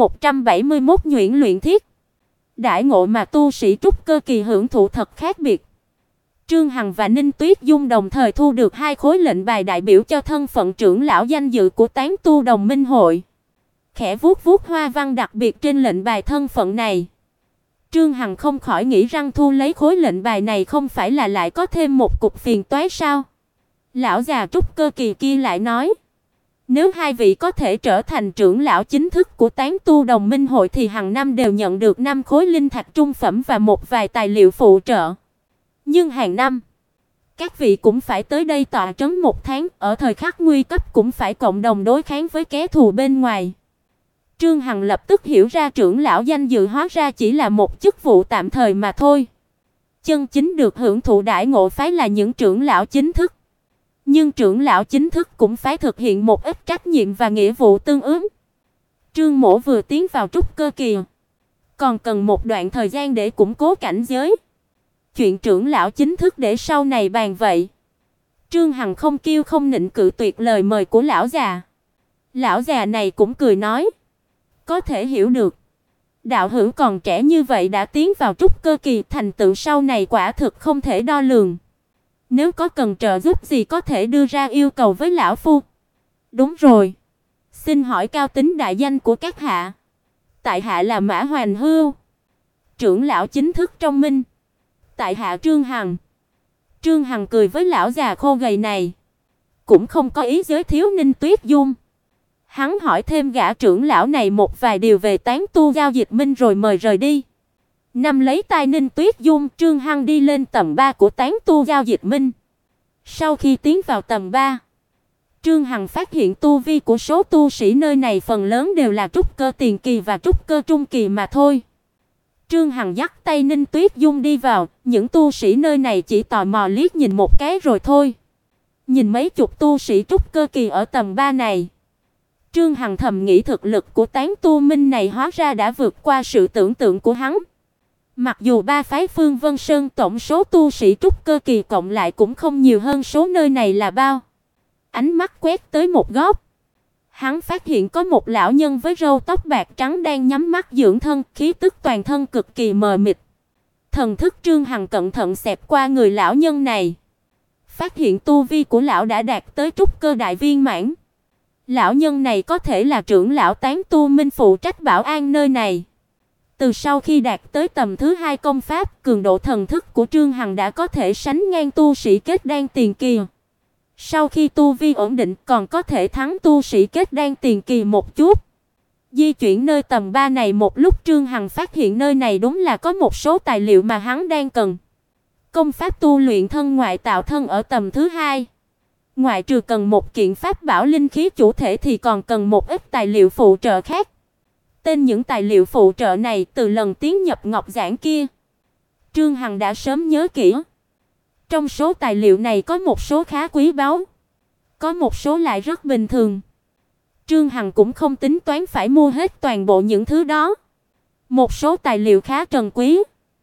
Speaker 1: 171 Nhuyễn luyện thiết. Đãi ngộ mà tu sĩ trúc cơ kỳ hưởng thụ thật khác biệt. Trương Hằng và Ninh Tuyết Dung đồng thời thu được 2 khối lệnh bài đại biểu cho thân phận trưởng lão danh dự của tán tu đồng minh hội. Khẽ vuốt vuốt hoa văn đặc biệt trên lệnh bài thân phận này, Trương Hằng không khỏi nghĩ rằng thu lấy khối lệnh bài này không phải là lại có thêm một cục phiền toái sao? Lão già trúc cơ kỳ kia lại nói, nếu hai vị có thể trở thành trưởng lão chính thức của tán tu đồng minh hội thì hàng năm đều nhận được 5 khối linh thạch trung phẩm và một vài tài liệu phụ trợ. Nhưng hàng năm, các vị cũng phải tới đây tọa trấn 1 tháng, ở thời khắc nguy cấp cũng phải cộng đồng đối kháng với kẻ thù bên ngoài. Trương Hằng lập tức hiểu ra trưởng lão danh dự hóa ra chỉ là một chức vụ tạm thời mà thôi. Chân chính được hưởng thụ đãi ngộ phái là những trưởng lão chính thức. Nhưng trưởng lão chính thức cũng phải thực hiện một ít trách nhiệm và nghĩa vụ tương ứng. Trương Mỗ vừa tiến vào trúc cơ kỳ, còn cần một đoạn thời gian để củng cố cảnh giới. Chuyện trưởng lão chính thức để sau này bàn vậy. Trương Hằng không kiêu không nịnh cự tuyệt lời mời của lão già. Lão già này cũng cười nói, có thể hiểu được. Đạo hữu còn trẻ như vậy đã tiến vào trúc cơ kỳ, thành tựu sau này quả thực không thể đo lường. Nếu có cần trợ giúp gì có thể đưa ra yêu cầu với lão phu. Đúng rồi. Xin hỏi cao tính đại danh của các hạ? Tại hạ là Mã Hoành Hưu. Trưởng lão chính thức trong minh. Tại hạ Trương Hằng. Trương Hằng cười với lão già khô gầy này, cũng không có ý giới thiệu Ninh Tuyết Dung. Hắn hỏi thêm gã trưởng lão này một vài điều về tán tu giao dịch minh rồi mời rời đi. Nắm lấy tay Ninh Tuyết Dung, Trương Hằng đi lên tầng 3 của tán tu giao dịch minh. Sau khi tiến vào tầng 3, Trương Hằng phát hiện tu vi của số tu sĩ nơi này phần lớn đều là trúc cơ tiền kỳ và trúc cơ trung kỳ mà thôi. Trương Hằng dắt tay Ninh Tuyết Dung đi vào, những tu sĩ nơi này chỉ tò mò liếc nhìn một cái rồi thôi. Nhìn mấy chục tu sĩ trúc cơ kỳ ở tầng 3 này, Trương Hằng thầm nghĩ thực lực của tán tu minh này hóa ra đã vượt qua sự tưởng tượng của hắn. Mặc dù ba phái Phương Vân Sơn tổng số tu sĩ trúc cơ kỳ cộng lại cũng không nhiều hơn số nơi này là bao. Ánh mắt quét tới một góc, hắn phát hiện có một lão nhân với râu tóc bạc trắng đang nhắm mắt dưỡng thân, khí tức toàn thân cực kỳ mờ mịt. Thần thức Trương Hằng cẩn thận xẹt qua người lão nhân này, phát hiện tu vi của lão đã đạt tới trúc cơ đại viên mãn. Lão nhân này có thể là trưởng lão tán tu minh phụ trách bảo an nơi này. Từ sau khi đạt tới tầm thứ 2 công pháp, cường độ thần thức của Trương Hằng đã có thể sánh ngang tu sĩ kết đan tiền kỳ. Sau khi tu vi ổn định còn có thể thắng tu sĩ kết đan tiền kỳ một chút. Di chuyển nơi tầng 3 này một lúc, Trương Hằng phát hiện nơi này đúng là có một số tài liệu mà hắn đang cần. Công pháp tu luyện thân ngoại tạo thân ở tầm thứ 2. Ngoại trừ cần một kiện pháp bảo linh khí chủ thể thì còn cần một ít tài liệu phụ trợ khác. Tên những tài liệu phụ trợ này từ lần tiến nhập ngọc giảng kia, Trương Hằng đã sớm nhớ kỹ. Trong số tài liệu này có một số khá quý báu, có một số lại rất bình thường. Trương Hằng cũng không tính toán phải mua hết toàn bộ những thứ đó. Một số tài liệu khá trân quý,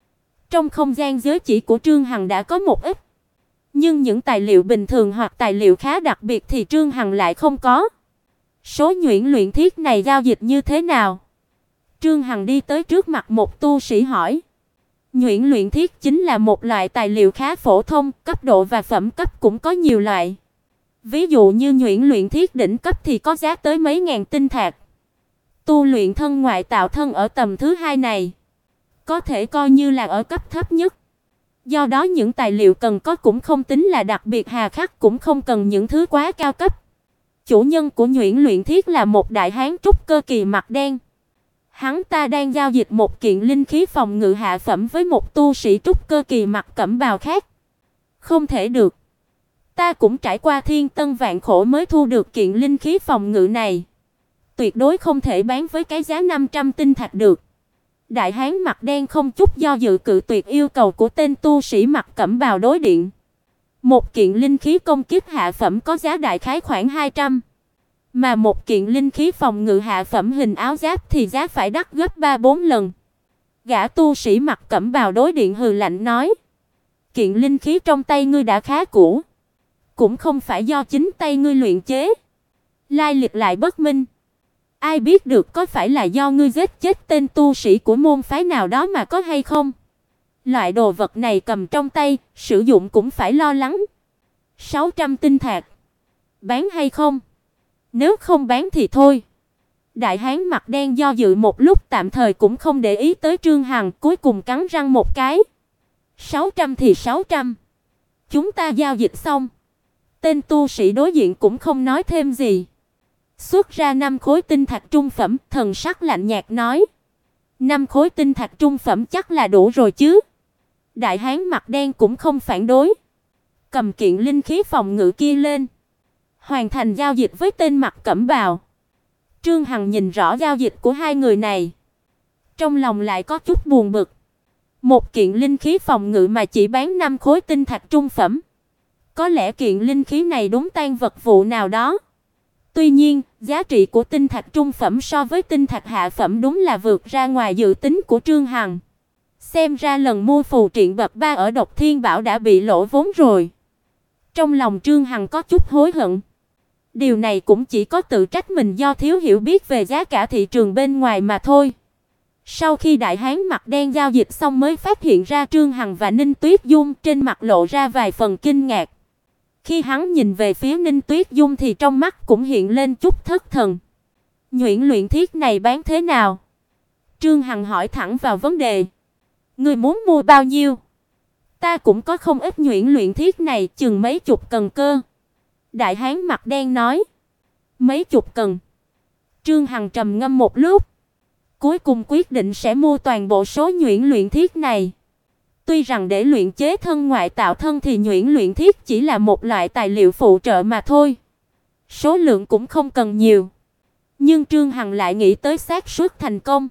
Speaker 1: trong không gian giới chỉ của Trương Hằng đã có một ít. Nhưng những tài liệu bình thường hoặc tài liệu khá đặc biệt thì Trương Hằng lại không có. Số nhuyễn luyện thiết này giao dịch như thế nào? Trương Hằng đi tới trước mặt một tu sĩ hỏi. Nhuyễn luyện thiết chính là một loại tài liệu khá phổ thông, cấp độ và phẩm cấp cũng có nhiều loại. Ví dụ như nhuyễn luyện thiết đỉnh cấp thì có giá tới mấy ngàn tinh thạch. Tu luyện thân ngoại tạo thân ở tầm thứ 2 này có thể coi như là ở cấp thấp nhất. Do đó những tài liệu cần có cũng không tính là đặc biệt hà khắc, cũng không cần những thứ quá cao cấp. Chủ nhân của nhuyễn luyện thiết là một đại hán trúc cơ kỳ mặt đen. Hắn ta đang giao dịch một kiện linh khí phòng ngự hạ phẩm với một tu sĩ trúc cơ kỳ mặc cẩm bào khác. Không thể được. Ta cũng trải qua thiên tân vạn khổ mới thu được kiện linh khí phòng ngự này. Tuyệt đối không thể bán với cái giá 500 tinh thạch được. Đại hán mặt đen không chút do dự cự tuyệt yêu cầu của tên tu sĩ mặc cẩm bào đối điện. Một kiện linh khí công kích hạ phẩm có giá đại khái khoảng 200, mà một kiện linh khí phòng ngự hạ phẩm hình áo giáp thì giá phải đắt gấp 3-4 lần. Gã tu sĩ mặc cẩm bào đối điện hừ lạnh nói: "Kiện linh khí trong tay ngươi đã khá cũ, cũng không phải do chính tay ngươi luyện chế, lai lịch lại bất minh. Ai biết được có phải là do ngươi giết chết tên tu sĩ của môn phái nào đó mà có hay không? Loại đồ vật này cầm trong tay, sử dụng cũng phải lo lắng. 600 tinh thạch, bán hay không? Nếu không bán thì thôi." Đại hán mặt đen do dự một lúc, tạm thời cũng không để ý tới Trương Hằng, cuối cùng cắn răng một cái. 600 thì 600. Chúng ta giao dịch xong. Tên tu sĩ đối diện cũng không nói thêm gì. Xuất ra 5 khối tinh thạch trung phẩm, thần sắc lạnh nhạt nói: "5 khối tinh thạch trung phẩm chắc là đủ rồi chứ?" Đại hán mặt đen cũng không phản đối, cầm kiện linh khí phòng ngự kia lên, hoàn thành giao dịch với tên mặc cẩm bào. Trương Hằng nhìn rõ giao dịch của hai người này, trong lòng lại có chút buồn bực. Một kiện linh khí phòng ngự mà chỉ bán 5 khối tinh thạch trung phẩm, có lẽ kiện linh khí này đúng tan vật vụ nào đó. Tuy nhiên, giá trị của tinh thạch trung phẩm so với tinh thạch hạ phẩm đúng là vượt ra ngoài dự tính của Trương Hằng. Xem ra lần mua phù triện bậc 3 ở Độc Thiên Bảo đã bị lỗ vốn rồi. Trong lòng Trương Hằng có chút hối hận. Điều này cũng chỉ có tự trách mình do thiếu hiểu biết về giá cả thị trường bên ngoài mà thôi. Sau khi đại hán mặt đen giao dịch xong mới phát hiện ra Trương Hằng và Ninh Tuyết Dung, trên mặt lộ ra vài phần kinh ngạc. Khi hắn nhìn về phía Ninh Tuyết Dung thì trong mắt cũng hiện lên chút thất thần. Nhuyễn luyện thiết này bán thế nào? Trương Hằng hỏi thẳng vào vấn đề. Ngươi muốn mua bao nhiêu? Ta cũng có không ít nhuyễn luyện thiết này, chừng mấy chục cần cơ. Đại hán mặt đen nói. Mấy chục cần. Trương Hằng trầm ngâm một lúc, cuối cùng quyết định sẽ mua toàn bộ số nhuyễn luyện thiết này. Tuy rằng để luyện chế thân ngoại tạo thân thì nhuyễn luyện thiết chỉ là một loại tài liệu phụ trợ mà thôi. Số lượng cũng không cần nhiều. Nhưng Trương Hằng lại nghĩ tới xác suất thành công.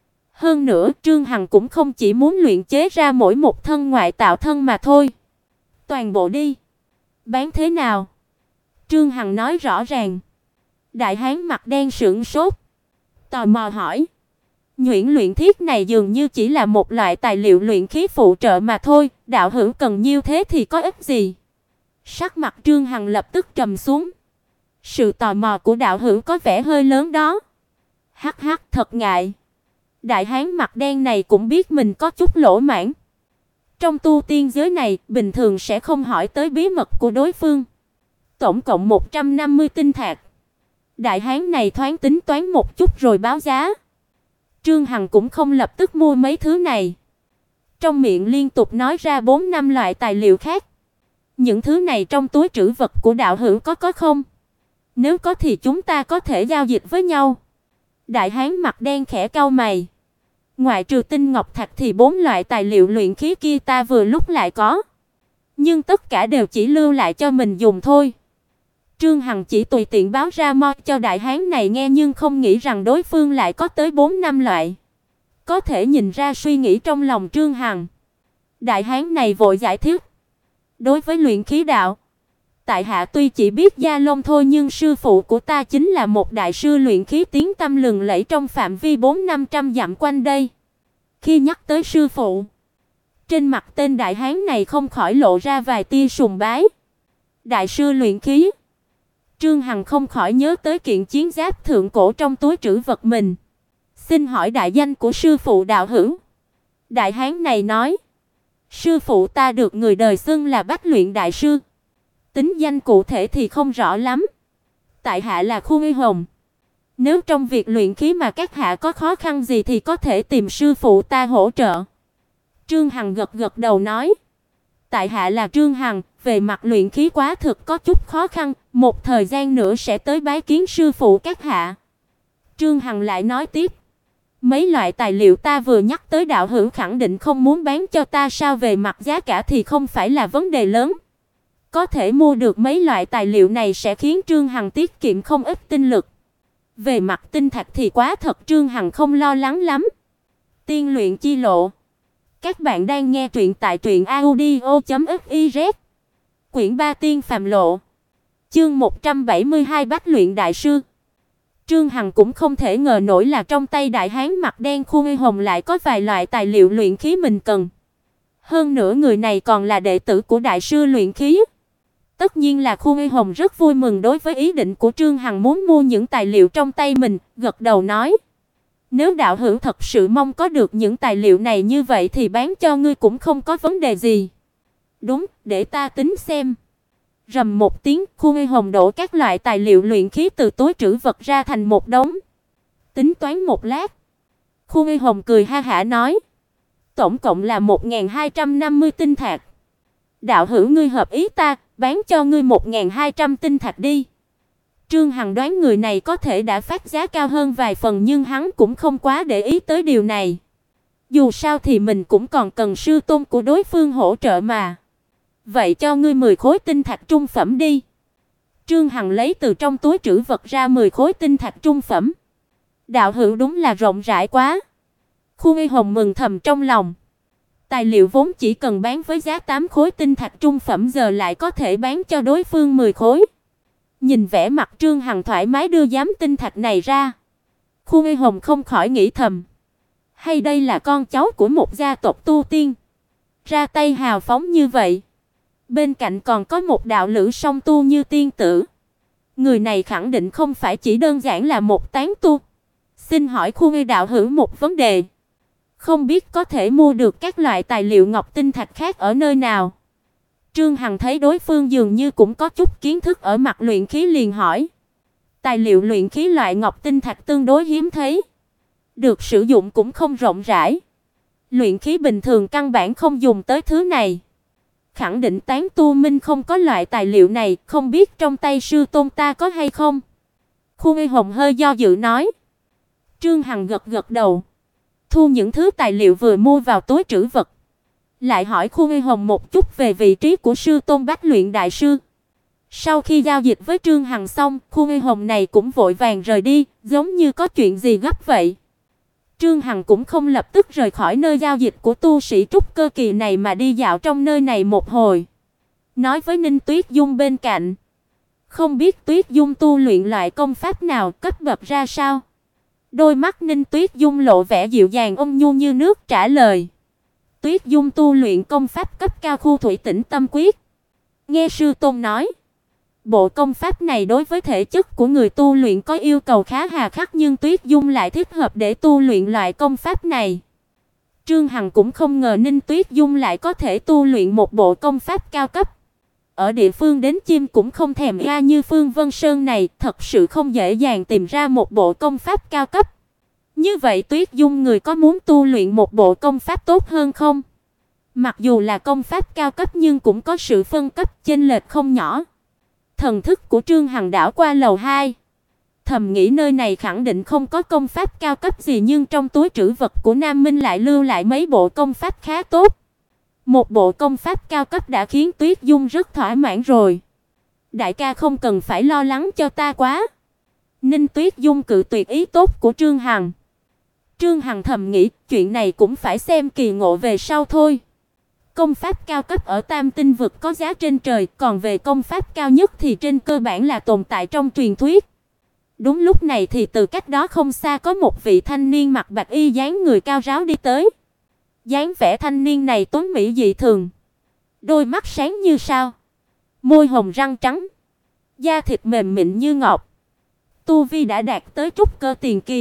Speaker 1: Hơn nữa, Trương Hằng cũng không chỉ muốn luyện chế ra mỗi một thân ngoại tạo thân mà thôi. Toàn bộ đi. Bán thế nào? Trương Hằng nói rõ ràng. Đại hán mặt đen sững sốt, tò mò hỏi. Nhuyễn luyện thiết này dường như chỉ là một loại tài liệu luyện khí phụ trợ mà thôi, đạo hữu cần nhiêu thế thì có ích gì? Sắc mặt Trương Hằng lập tức trầm xuống. Sự tò mò của đạo hữu có vẻ hơi lớn đó. Hắc hắc, thật ngại. Đại hán mặt đen này cũng biết mình có chút lỗ mãng. Trong tu tiên giới này, bình thường sẽ không hỏi tới bí mật của đối phương. Tổng cộng 150 tinh thạch. Đại hán này thoáng tính toán một chút rồi báo giá. Trương Hằng cũng không lập tức mua mấy thứ này. Trong miệng liên tục nói ra 4-5 loại tài liệu khác. Những thứ này trong túi trữ vật của đạo hữu có không? Nếu có thì chúng ta có thể giao dịch với nhau. Đại hán mặt đen khẽ cau mày. Ngoại trừ tinh ngọc thạch thì 4 loại tài liệu luyện khí kia ta vừa lúc lại có. Nhưng tất cả đều chỉ lưu lại cho mình dùng thôi. Trương Hằng chỉ tùy tiện báo ra cho đại hán này nghe, nhưng không nghĩ rằng đối phương lại có tới 4-5 loại. Có thể nhìn ra suy nghĩ trong lòng Trương Hằng. Đại hán này vội giải thích. Đối với luyện khí đạo, tại hạ tuy chỉ biết gia lông thôi, nhưng sư phụ của ta chính là một đại sư luyện khí tiếng tăm lừng lẫy trong phạm vi 400-500 dặm quanh đây. Khi nhắc tới sư phụ, trên mặt tên đại hán này không khỏi lộ ra vài tia sùng bái. Đại sư luyện khí. Trương Hằng không khỏi nhớ tới kiện chiến giáp thượng cổ trong túi trữ vật mình. Xin hỏi đại danh của sư phụ đạo hữu? Đại hán này nói. Sư phụ ta được người đời xưng là Bách Luyện đại sư. Tính danh cụ thể thì không rõ lắm. Tại hạ là Khu Nghi Hồng. Nếu trong việc luyện khí mà các hạ có khó khăn gì thì có thể tìm sư phụ ta hỗ trợ. Trương Hằng gật gật đầu nói. Tại hạ là Trương Hằng, về mặt luyện khí quá thực có chút khó khăn, một thời gian nữa sẽ tới bái kiến sư phụ các hạ. Trương Hằng lại nói tiếp. Mấy loại tài liệu ta vừa nhắc tới đạo hữu khẳng định không muốn bán cho ta sao? Về mặt giá cả thì không phải là vấn đề lớn. Có thể mua được mấy loại tài liệu này sẽ khiến Trương Hằng tiết kiệm không ít tinh lực. Về mặt tinh thạch thì quá thật Trương Hằng không lo lắng lắm. Tiên luyện chi lộ. Các bạn đang nghe truyện tại truyệnaudio.fiz. Quyển 3 Tiên phàm lộ. Chương 172 Bách Luyện đại sư. Trương Hằng cũng không thể ngờ nổi là trong tay đại hán mặt đen Khu Nghi Hồng lại có vài loại tài liệu luyện khí mình cần. Hơn nữa người này còn là đệ tử của đại sư luyện khí. Tất nhiên là Khu Nghi Hồng rất vui mừng đối với ý định của Trương Hằng muốn mua những tài liệu trong tay mình, gật đầu nói: "Nếu đạo hữu thật sự mong có được những tài liệu này như vậy thì bán cho ngươi cũng không có vấn đề gì." "Đúng, để ta tính xem." Rầm một tiếng, Khu Nghi Hồng đổ các loại tài liệu luyện khí từ túi trữ vật ra thành một đống. Tính toán một lát, Khu Nghi Hồng cười ha hả nói: "Tổng cộng là 1250 tinh thạch. Đạo hữu ngươi hợp ý ta, bán cho ngươi 1200 tinh thạch đi." Trương Hằng đoán người này có thể đã phát giá cao hơn vài phần, nhưng hắn cũng không quá để ý tới điều này. Dù sao thì mình cũng còn cần sư tôn của đối phương hỗ trợ mà. "Vậy cho ngươi 10 khối tinh thạch trung phẩm đi." Trương Hằng lấy từ trong túi trữ vật ra 10 khối tinh thạch trung phẩm. Đạo hữu đúng là rộng rãi quá. Khu Nghi Hồng mừng thầm trong lòng. Tài liệu vốn chỉ cần bán với giá 8 khối tinh thạch trung phẩm giờ lại có thể bán cho đối phương 10 khối. Nhìn vẻ mặt Trương Hằng thoải mái đưa giám tinh thạch này ra, Khu Ngây Hồng không khỏi nghĩ thầm, hay đây là con cháu của một gia tộc tu tiên, ra tay hào phóng như vậy. Bên cạnh còn có một đạo lữ song tu như tiên tử. Người này khẳng định không phải chỉ đơn giản là một tán tu. Xin hỏi Khu Ngây đạo hữu một vấn đề. Không biết có thể mua được các loại tài liệu ngọc tinh thạch khác ở nơi nào? Trương Hằng thấy đối phương dường như cũng có chút kiến thức ở mặt luyện khí liền hỏi. Tài liệu luyện khí loại ngọc tinh thạch tương đối hiếm thấy, được sử dụng cũng không rộng rãi. Luyện khí bình thường căn bản không dùng tới thứ này. Khẳng định tán tu minh không có loại tài liệu này, không biết trong tay sư tôn ta có hay không? Khu Ngây Hồng hơi do dự nói. Trương Hằng gật gật đầu, thu những thứ tài liệu vừa mua vào túi trữ vật. Lại hỏi Khu Ngây Hồng một chút về vị trí của sư tôn Bách Luyện đại sư. Sau khi giao dịch với Trương Hằng xong, Khu Ngây Hồng này cũng vội vàng rời đi, giống như có chuyện gì gấp vậy. Trương Hằng cũng không lập tức rời khỏi nơi giao dịch của tu sĩ trúc cơ kỳ này mà đi dạo trong nơi này một hồi. Nói với Ninh Tuyết Dung bên cạnh, không biết Tuyết Dung tu luyện loại công pháp nào, cấp bậc ra sao? Đôi mắt Ninh Tuyết Dung lộ vẻ dịu dàng ôn nhu như nước trả lời. Tuyết Dung tu luyện công pháp cấp cao Khu Thủy Tĩnh Tâm Quyết. Nghe sư tôn nói, bộ công pháp này đối với thể chất của người tu luyện có yêu cầu khá hà khắc, nhưng Tuyết Dung lại thích hợp để tu luyện loại công pháp này. Trương Hằng cũng không ngờ Ninh Tuyết Dung lại có thể tu luyện một bộ công pháp cao cấp. Ở địa phương đến chim cũng không thèm ra như Phương Vân Sơn này, thật sự không dễ dàng tìm ra một bộ công pháp cao cấp. Như vậy Tuyết Dung người có muốn tu luyện một bộ công pháp tốt hơn không? Mặc dù là công pháp cao cấp nhưng cũng có sự phân cấp chênh lệch không nhỏ. Thần thức của Trương Hằng đảo qua lầu 2, thầm nghĩ nơi này khẳng định không có công pháp cao cấp gì, nhưng trong túi trữ vật của Nam Minh lại lưu lại mấy bộ công pháp khá tốt. Một bộ công pháp cao cấp đã khiến Tuyết Dung rất thỏa mãn rồi. Đại ca không cần phải lo lắng cho ta quá. Ninh Tuyết Dung cự tuyệt ý tốt của Trương Hằng. Trương Hằng thầm nghĩ, chuyện này cũng phải xem kỳ ngộ về sau thôi. Công pháp cao cấp ở Tam Tinh vực có giá trên trời, còn về công pháp cao nhất thì trên cơ bản là tồn tại trong truyền thuyết. Đúng lúc này thì từ cách đó không xa có một vị thanh niên mặc bạch y dáng người cao ráo đi tới. Dáng vẻ thanh niên này tuấn mỹ dị thường, đôi mắt sáng như sao, môi hồng răng trắng, da thịt mềm mịn như ngọc, tu vi đã đạt tới trúc cơ tiền kỳ.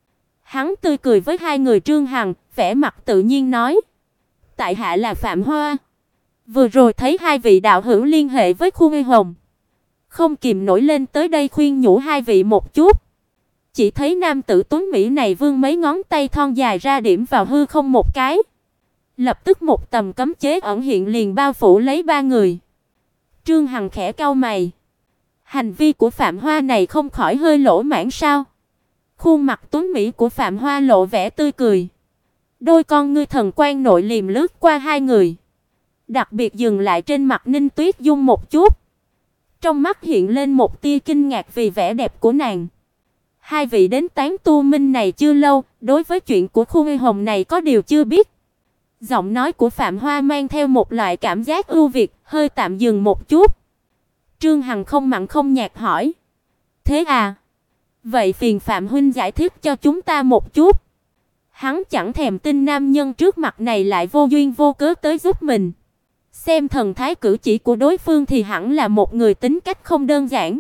Speaker 1: Hắn tươi cười với hai người Trương Hằng, vẻ mặt tự nhiên nói: "Tại hạ là Phạm Hoa, vừa rồi thấy hai vị đạo hữu liên hệ với Khu Ngây Hồng, không kìm nổi lên tới đây khuyên nhủ hai vị một chút." Chỉ thấy nam tử tuấn mỹ này vươn mấy ngón tay thon dài ra điểm vào hư không một cái. Lập tức một tầm cấm chế ẩn hiện liền bao phủ lấy ba người. Trương Hằng khẽ cau mày. Hành vi của Phạm Hoa này không khỏi hơi lỗ mãng sao? Khuôn mặt tuấn mỹ của Phạm Hoa lộ vẻ tươi cười. Đôi con ngươi thần quang nội liềm lướt qua hai người, đặc biệt dừng lại trên mặt Ninh Tuyết Dung một chút. Trong mắt hiện lên một tia kinh ngạc vì vẻ đẹp của nàng. Hai vị đến tán tu minh này chưa lâu, đối với chuyện của Khu Ngây Hồng này có điều chưa biết. Giọng nói của Phạm Hoa mang theo một loại cảm giác ưu việt, hơi tạm dừng một chút. Trương Hằng không mặn không nhạt hỏi: "Thế à? Vậy phiền Phạm huynh giải thích cho chúng ta một chút." Hắn chẳng thèm tin nam nhân trước mặt này lại vô duyên vô cớ tới giúp mình. Xem thần thái cử chỉ của đối phương thì hẳn là một người tính cách không đơn giản.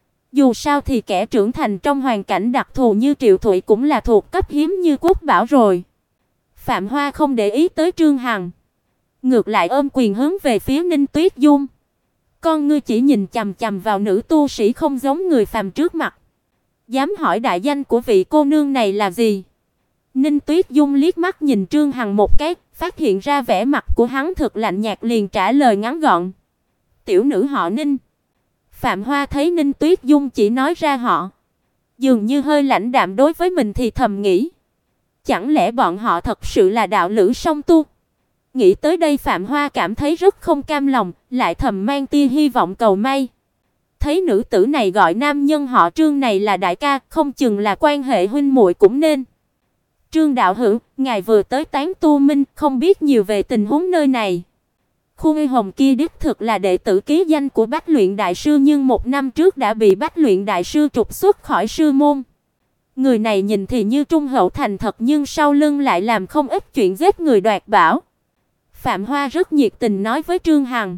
Speaker 1: Dù sao thì kẻ trưởng thành trong hoàn cảnh đặc thù như Triệu Thụy cũng là thuộc cấp hiếm như quốc bảo rồi. Phạm Hoa không để ý tới Trương Hằng, ngược lại ôm quyền hướng về phía Ninh Tuyết Dung. Con ngươi chỉ nhìn chằm chằm vào nữ tu sĩ không giống người phàm trước mặt. Dám hỏi đại danh của vị cô nương này là gì? Ninh Tuyết Dung liếc mắt nhìn Trương Hằng một cái, phát hiện ra vẻ mặt của hắn thực lạnh nhạt liền trả lời ngắn gọn: "Tiểu nữ họ Ninh." Phạm Hoa thấy Ninh Tuyết Dung chỉ nói ra họ, dường như hơi lãnh đạm đối với mình thì thầm nghĩ: chẳng lẽ bọn họ thật sự là đạo lữ song tu? Nghĩ tới đây Phạm Hoa cảm thấy rất không cam lòng, lại thầm mang tia hy vọng cầu may. Thấy nữ tử này gọi nam nhân họ Trương này là đại ca, không chừng là quan hệ huynh muội cũng nên. "Trương đạo hữu, ngài vừa tới tán tu minh, không biết nhiều về tình huống nơi này." Khuê Hồng kia đích thực là đệ tử ký danh của Bách Luyện đại sư, nhưng một năm trước đã bị Bách Luyện đại sư trục xuất khỏi sư môn. Người này nhìn thì như trung hậu thành thật, nhưng sau lưng lại làm không ít chuyện giết người đoạt bảo. Phạm Hoa rất nhiệt tình nói với Trương Hằng.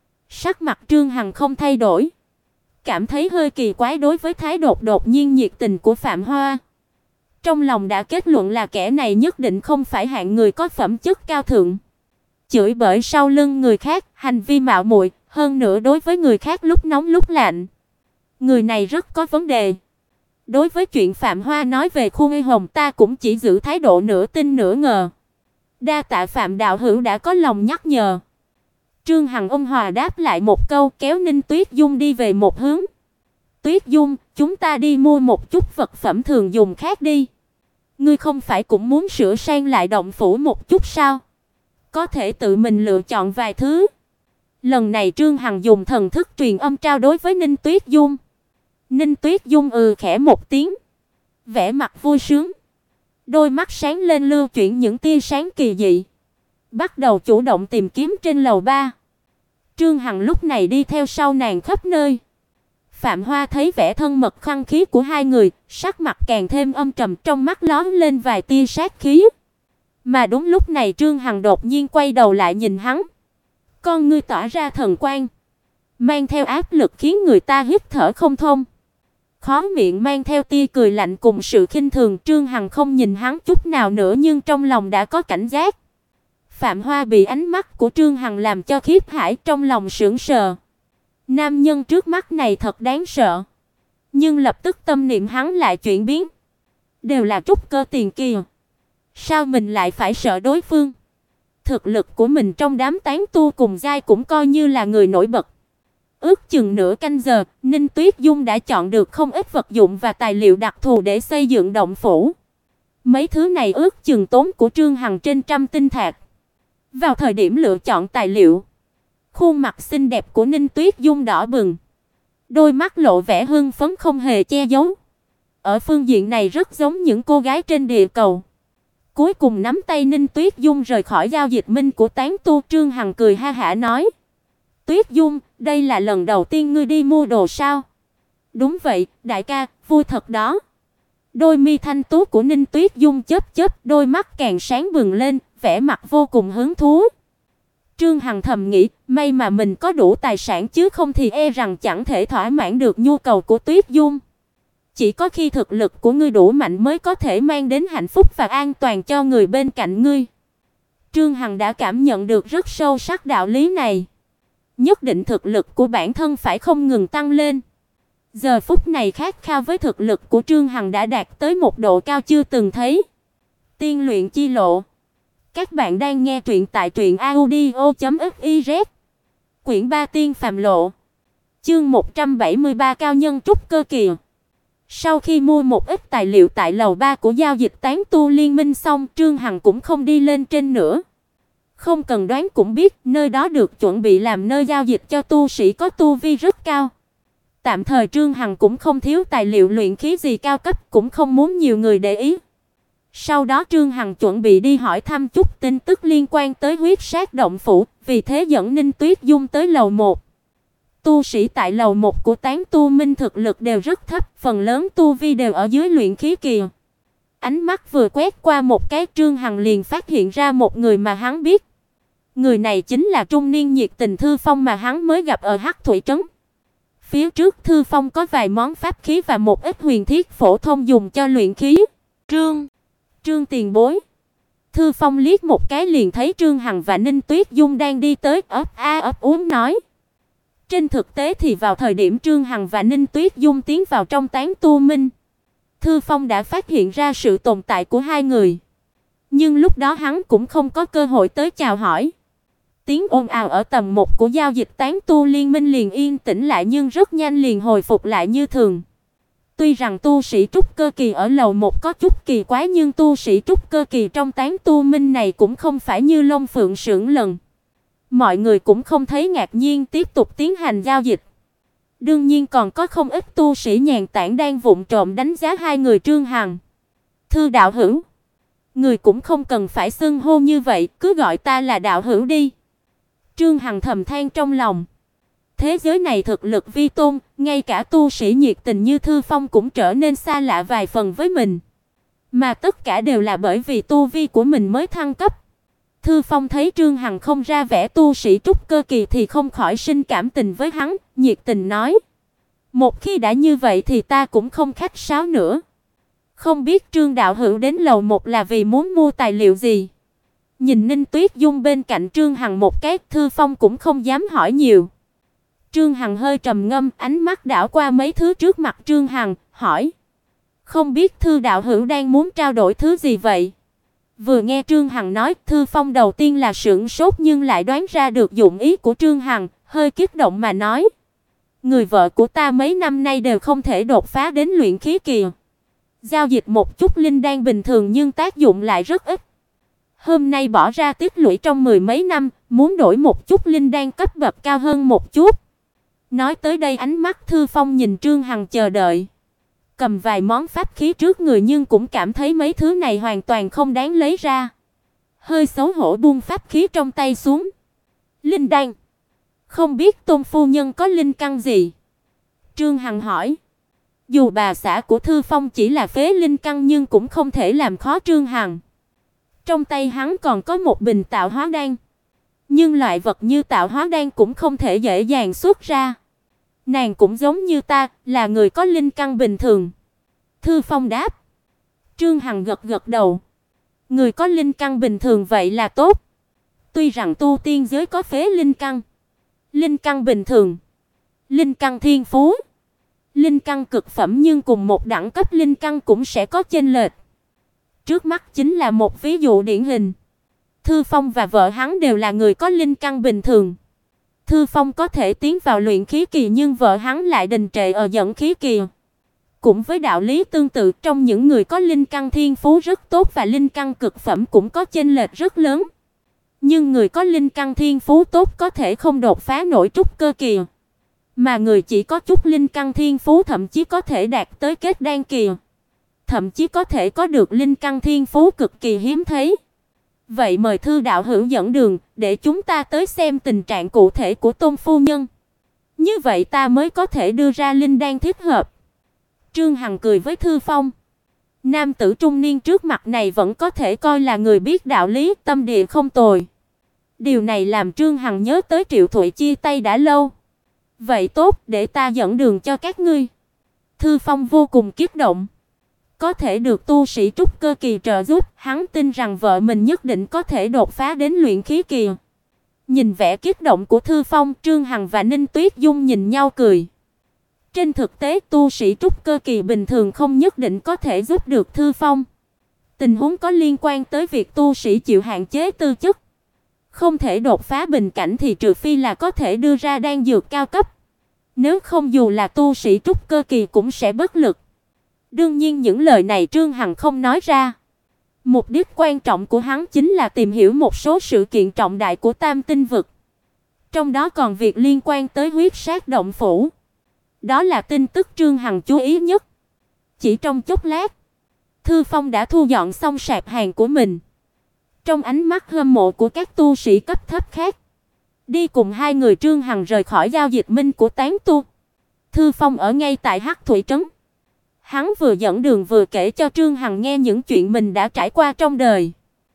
Speaker 1: Sắc mặt Trương Hằng không thay đổi, cảm thấy hơi kỳ quái đối với thái độ đột nhiên nhiệt tình của Phạm Hoa. Trong lòng đã kết luận là kẻ này nhất định không phải hạng người có phẩm chất cao thượng. Chửi bới sau lưng người khác, hành vi mạo muội, hơn nữa đối với người khác lúc nóng lúc lạnh. Người này rất có vấn đề. Đối với chuyện Phạm Hoa nói về Khuê Hồng, ta cũng chỉ giữ thái độ nửa tin nửa ngờ. Đa tạ Phạm đạo hữu đã có lòng nhắc nhở. Trương Hằng ôn hòa đáp lại một câu, kéo Ninh Tuyết Dung đi về một hướng. Tuyết Dung, chúng ta đi mua một chút vật phẩm thường dùng khác đi. Ngươi không phải cũng muốn sửa sang lại động phủ một chút sao? Có thể tự mình lựa chọn vài thứ. Lần này Trương Hằng dùng thần thức truyền âm trao đối với Ninh Tuyết Dung. Ninh Tuyết Dung khẽ một tiếng, vẻ mặt vui sướng, đôi mắt sáng lên lưu chuyển những tia sáng kỳ dị, bắt đầu chủ động tìm kiếm trên lầu 3. Trương Hằng lúc này đi theo sau nàng khắp nơi. Phạm Hoa thấy vẻ thân mật khăng khí của hai người, sắc mặt càng thêm âm trầm, trong mắt lóe lên vài tia sát khí. Mà đúng lúc này Trương Hằng đột nhiên quay đầu lại nhìn hắn. Con ngươi tỏa ra thần quang, mang theo áp lực khiến người ta hít thở không thông. Khóe miệng mang theo tia cười lạnh cùng sự khinh thường. Trương Hằng không nhìn hắn chút nào nữa, nhưng trong lòng đã có cảnh giác. Phạm Hoa bị ánh mắt của Trương Hằng làm cho khiếp hãi, trong lòng sững sờ. Nam nhân trước mắt này thật đáng sợ. Nhưng lập tức tâm niệm hắn lại chuyển biến. Đều là trúc cơ tiền kỳ, sao mình lại phải sợ đối phương? Thực lực của mình trong đám tán tu cùng giai cũng coi như là người nổi bật. Ước chừng nửa canh giờ, Ninh Tuyết Dung đã chọn được không ít vật dụng và tài liệu đặc thù để xây dựng động phủ. Mấy thứ này ước chừng tốn của Trương Hằng trên 100 tinh thạch. Vào thời điểm lựa chọn tài liệu, khuôn mặt xinh đẹp của Ninh Tuyết Dung đỏ bừng, đôi mắt lộ vẻ hưng phấn không hề che giấu. Ở phương diện này rất giống những cô gái trên địa cầu. Cuối cùng nắm tay Ninh Tuyết Dung rời khỏi giao dịch minh của tán tu. Trương Hằng cười ha hả nói: Tuyết Dung, đây là lần đầu tiên ngươi đi mua đồ sao? Đúng vậy, đại ca, vui thật đó. Đôi mi thanh tú của Ninh Tuyết Dung chớp chớp, đôi mắt càng sáng bừng lên, vẻ mặt vô cùng hứng thú. Trương Hằng thầm nghĩ, may mà mình có đủ tài sản, chứ không thì e rằng chẳng thể thỏa mãn được nhu cầu của Tuyết Dung. Chỉ có khi thực lực của ngươi đủ mạnh mới có thể mang đến hạnh phúc và an toàn cho người bên cạnh ngươi. Trương Hằng đã cảm nhận được rất sâu sắc đạo lý này. Nhất định thực lực của bản thân phải không ngừng tăng lên. Giờ phút này khát khao với thực lực của Trương Hằng đã đạt tới một độ cao chưa từng thấy. Tiên luyện chi lộ. Các bạn đang nghe truyện tại truyệnaudio.fiz. Quyển 3 Tiên phàm lộ. Chương 173 cao nhân trúc cơ kỳ. Sau khi mua một ít tài liệu tại lầu 3 của giao dịch tán tu liên minh xong, Trương Hằng cũng không đi lên trên nữa. Không cần đoán cũng biết, nơi đó được chuẩn bị làm nơi giao dịch cho tu sĩ có tu vi rất cao. Tạm thời Trương Hằng cũng không thiếu tài liệu luyện khí gì cao cấp, cũng không muốn nhiều người để ý. Sau đó Trương Hằng chuẩn bị đi hỏi thăm chút tin tức liên quan tới huyết sát động phủ, vì thế dẫn Ninh Tuyết Dung tới lầu 1. Tu sĩ tại lầu 1 của tán tu minh thực lực đều rất thấp, phần lớn tu vi đều ở dưới luyện khí kỳ. Ánh mắt vừa quét qua một cái, Trương Hằng liền phát hiện ra một người mà hắn biết. Người này chính là trung niên nhiệt tình Thư Phong mà hắn mới gặp ở Hắc Thủy trấn. Phía trước Thư Phong có vài món pháp khí và một ít huyền thiết phổ thông dùng cho luyện khí. Trương tiền bối. Thư Phong liếc một cái liền thấy Trương Hằng và Ninh Tuyết Dung đang đi tới, ấp a ấp úng nói. Trên thực tế thì vào thời điểm Trương Hằng và Ninh Tuyết Dung tiến vào trong tán tu minh, Thư Phong đã phát hiện ra sự tồn tại của hai người. Nhưng lúc đó hắn cũng không có cơ hội tới chào hỏi. Tiếng ồn ào ở tầng 1 của giao dịch tán tu liên minh liền yên tĩnh lại, nhưng rất nhanh liền hồi phục lại như thường. Tuy rằng tu sĩ trúc cơ kỳ ở lầu 1 có chút kỳ quái, nhưng tu sĩ trúc cơ kỳ trong tán tu minh này cũng không phải như Long Phượng sững lần. Mọi người cũng không thấy ngạc nhiên, tiếp tục tiến hành giao dịch. Đương nhiên còn có không ít tu sĩ nhàn tản đang vụng trộm đánh giá hai người Trương Hằng. Thư đạo hữu, người cũng không cần phải xưng hô như vậy, cứ gọi ta là đạo hữu đi. Trương Hằng thầm than trong lòng. Thế giới này thực lực vi tôn, ngay cả tu sĩ nhiệt tình như Thư Phong cũng trở nên xa lạ vài phần với mình. Mà tất cả đều là bởi vì tu vi của mình mới thăng cấp. Thư Phong thấy Trương Hằng không ra vẻ tu sĩ trúc cơ kỳ thì không khỏi sinh cảm tình với hắn, nhiệt tình nói: "Một khi đã như vậy thì ta cũng không khách sáo nữa. Không biết Trương đạo hữu đến lầu 1 là vì muốn mua tài liệu gì?" Nhìn Ninh Tuyết Dung bên cạnh Trương Hằng một cái, Thư Phong cũng không dám hỏi nhiều. Trương Hằng hơi trầm ngâm, ánh mắt đảo qua mấy thứ trước mặt Trương Hằng, hỏi: "Không biết Thư đạo hữu đang muốn trao đổi thứ gì vậy?" Vừa nghe Trương Hằng nói, Thư Phong đầu tiên là sửng sốt nhưng lại đoán ra được dụng ý của Trương Hằng, hơi kích động mà nói: "Người vợ của ta mấy năm nay đều không thể đột phá đến luyện khí kỳ. Giao dịch một chút linh đan bình thường nhưng tác dụng lại rất ít. Hôm nay bỏ ra tích lũy trong mười mấy năm, muốn đổi một chút linh đan cấp bậc cao hơn một chút." Nói tới đây ánh mắt Thư Phong nhìn Trương Hằng chờ đợi. Cầm vài món pháp khí trước người nhưng cũng cảm thấy mấy thứ này hoàn toàn không đáng lấy ra. Hơi xấu hổ buông pháp khí trong tay xuống. "Linh đan, không biết Tôn phu nhân có linh căn gì?" Trương Hằng hỏi. Dù bà xã của Thư Phong chỉ là phế linh căn nhưng cũng không thể làm khó Trương Hằng. Trong tay hắn còn có một bình tạo hóa đan. Nhưng loại vật như tạo hóa đan cũng không thể dễ dàng xuất ra. "Nàng cũng giống như ta, là người có linh căn bình thường." Thư Phong đáp. Trương Hằng gật gật đầu. Người có linh căn bình thường vậy là tốt. Tuy rằng tu tiên giới có phế linh căn bình thường, linh căn thiên phú, linh căn cực phẩm nhưng cùng một đẳng cấp linh căn cũng sẽ có chênh lệch. Trước mắt chính là một ví dụ điển hình. Thư Phong và vợ hắn đều là người có linh căn bình thường. Thư Phong có thể tiến vào luyện khí kỳ nhưng vợ hắn lại đình trệ ở dẫn khí kỳ. Cũng với đạo lý tương tự, trong những người có linh căn thiên phú rất tốt và linh căn cực phẩm cũng có chênh lệch rất lớn. Nhưng người có linh căn thiên phú tốt có thể không đột phá nổi trúc cơ kỳ, mà người chỉ có chút linh căn thiên phú thậm chí có thể đạt tới kết đan kỳ, thậm chí có thể có được linh căn thiên phú cực kỳ hiếm thấy. Vậy mời Thư đạo hữu dẫn đường, để chúng ta tới xem tình trạng cụ thể của Tôn phu nhân. Như vậy ta mới có thể đưa ra linh đan thích hợp. Trương Hằng cười với Thư Phong. Nam tử trung niên trước mặt này vẫn có thể coi là người biết đạo lý, tâm địa không tồi. Điều này làm Trương Hằng nhớ tới Triệu Thụy chia tay đã lâu. Vậy tốt, để ta dẫn đường cho các ngươi. Thư Phong vô cùng kích động. Có thể được tu sĩ trúc cơ kỳ trợ giúp, hắn tin rằng vợ mình nhất định có thể đột phá đến luyện khí kỳ. Nhìn vẻ kích động của Thư Phong, Trương Hằng và Ninh Tuyết Dung nhìn nhau cười. Trên thực tế, tu sĩ trúc cơ kỳ bình thường không nhất định có thể giúp được Thư Phong. Tình huống có liên quan tới việc tu sĩ chịu hạn chế tư chất, không thể đột phá bình cảnh thì trừ phi là có thể đưa ra đan dược cao cấp. Nếu không dù là tu sĩ trúc cơ kỳ cũng sẽ bất lực. Đương nhiên những lời này Trương Hằng không nói ra. Mục đích quan trọng của hắn chính là tìm hiểu một số sự kiện trọng đại của Tam Tinh vực. Trong đó còn việc liên quan tới huyết sát động phủ. Đó là tin tức Trương Hằng chú ý nhất. Chỉ trong chốc lát, Thư Phong đã thu dọn xong sạp hàng của mình. Trong ánh mắt hâm mộ của các tu sĩ cấp thấp khác, đi cùng hai người Trương Hằng rời khỏi giao dịch minh của tán tu. Thư Phong ở ngay tại Hắc Thủy trấn. Hắn vừa dẫn đường vừa kể cho Trương Hằng nghe những chuyện mình đã trải qua trong đời.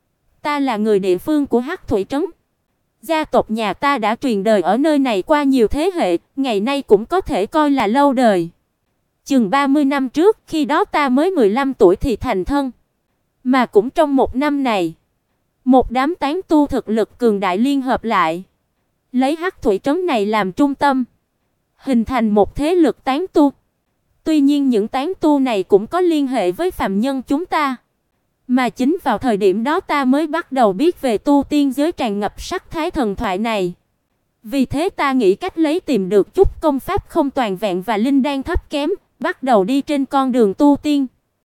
Speaker 1: Ta là người địa phương của Hắc Thủy trấn. Gia tộc nhà ta đã truyền đời ở nơi này qua nhiều thế hệ, ngày nay cũng có thể coi là lâu đời. Chừng 30 năm trước, khi đó ta mới 15 tuổi thì thành thân. Mà cũng trong một năm này, một đám tán tu thực lực cường đại liên hợp lại, lấy Hắc Thủy trấn này làm trung tâm, hình thành một thế lực tán tu. Tuy nhiên những tán tu này cũng có liên hệ với phàm nhân chúng ta. Mà chính vào thời điểm đó ta mới bắt đầu biết về tu tiên giới tràn ngập sắc thái thần thoại này. Vì thế ta nghĩ cách lấy tìm được chút công pháp không toàn vẹn và linh đan thấp kém, bắt đầu đi trên con đường tu tiên.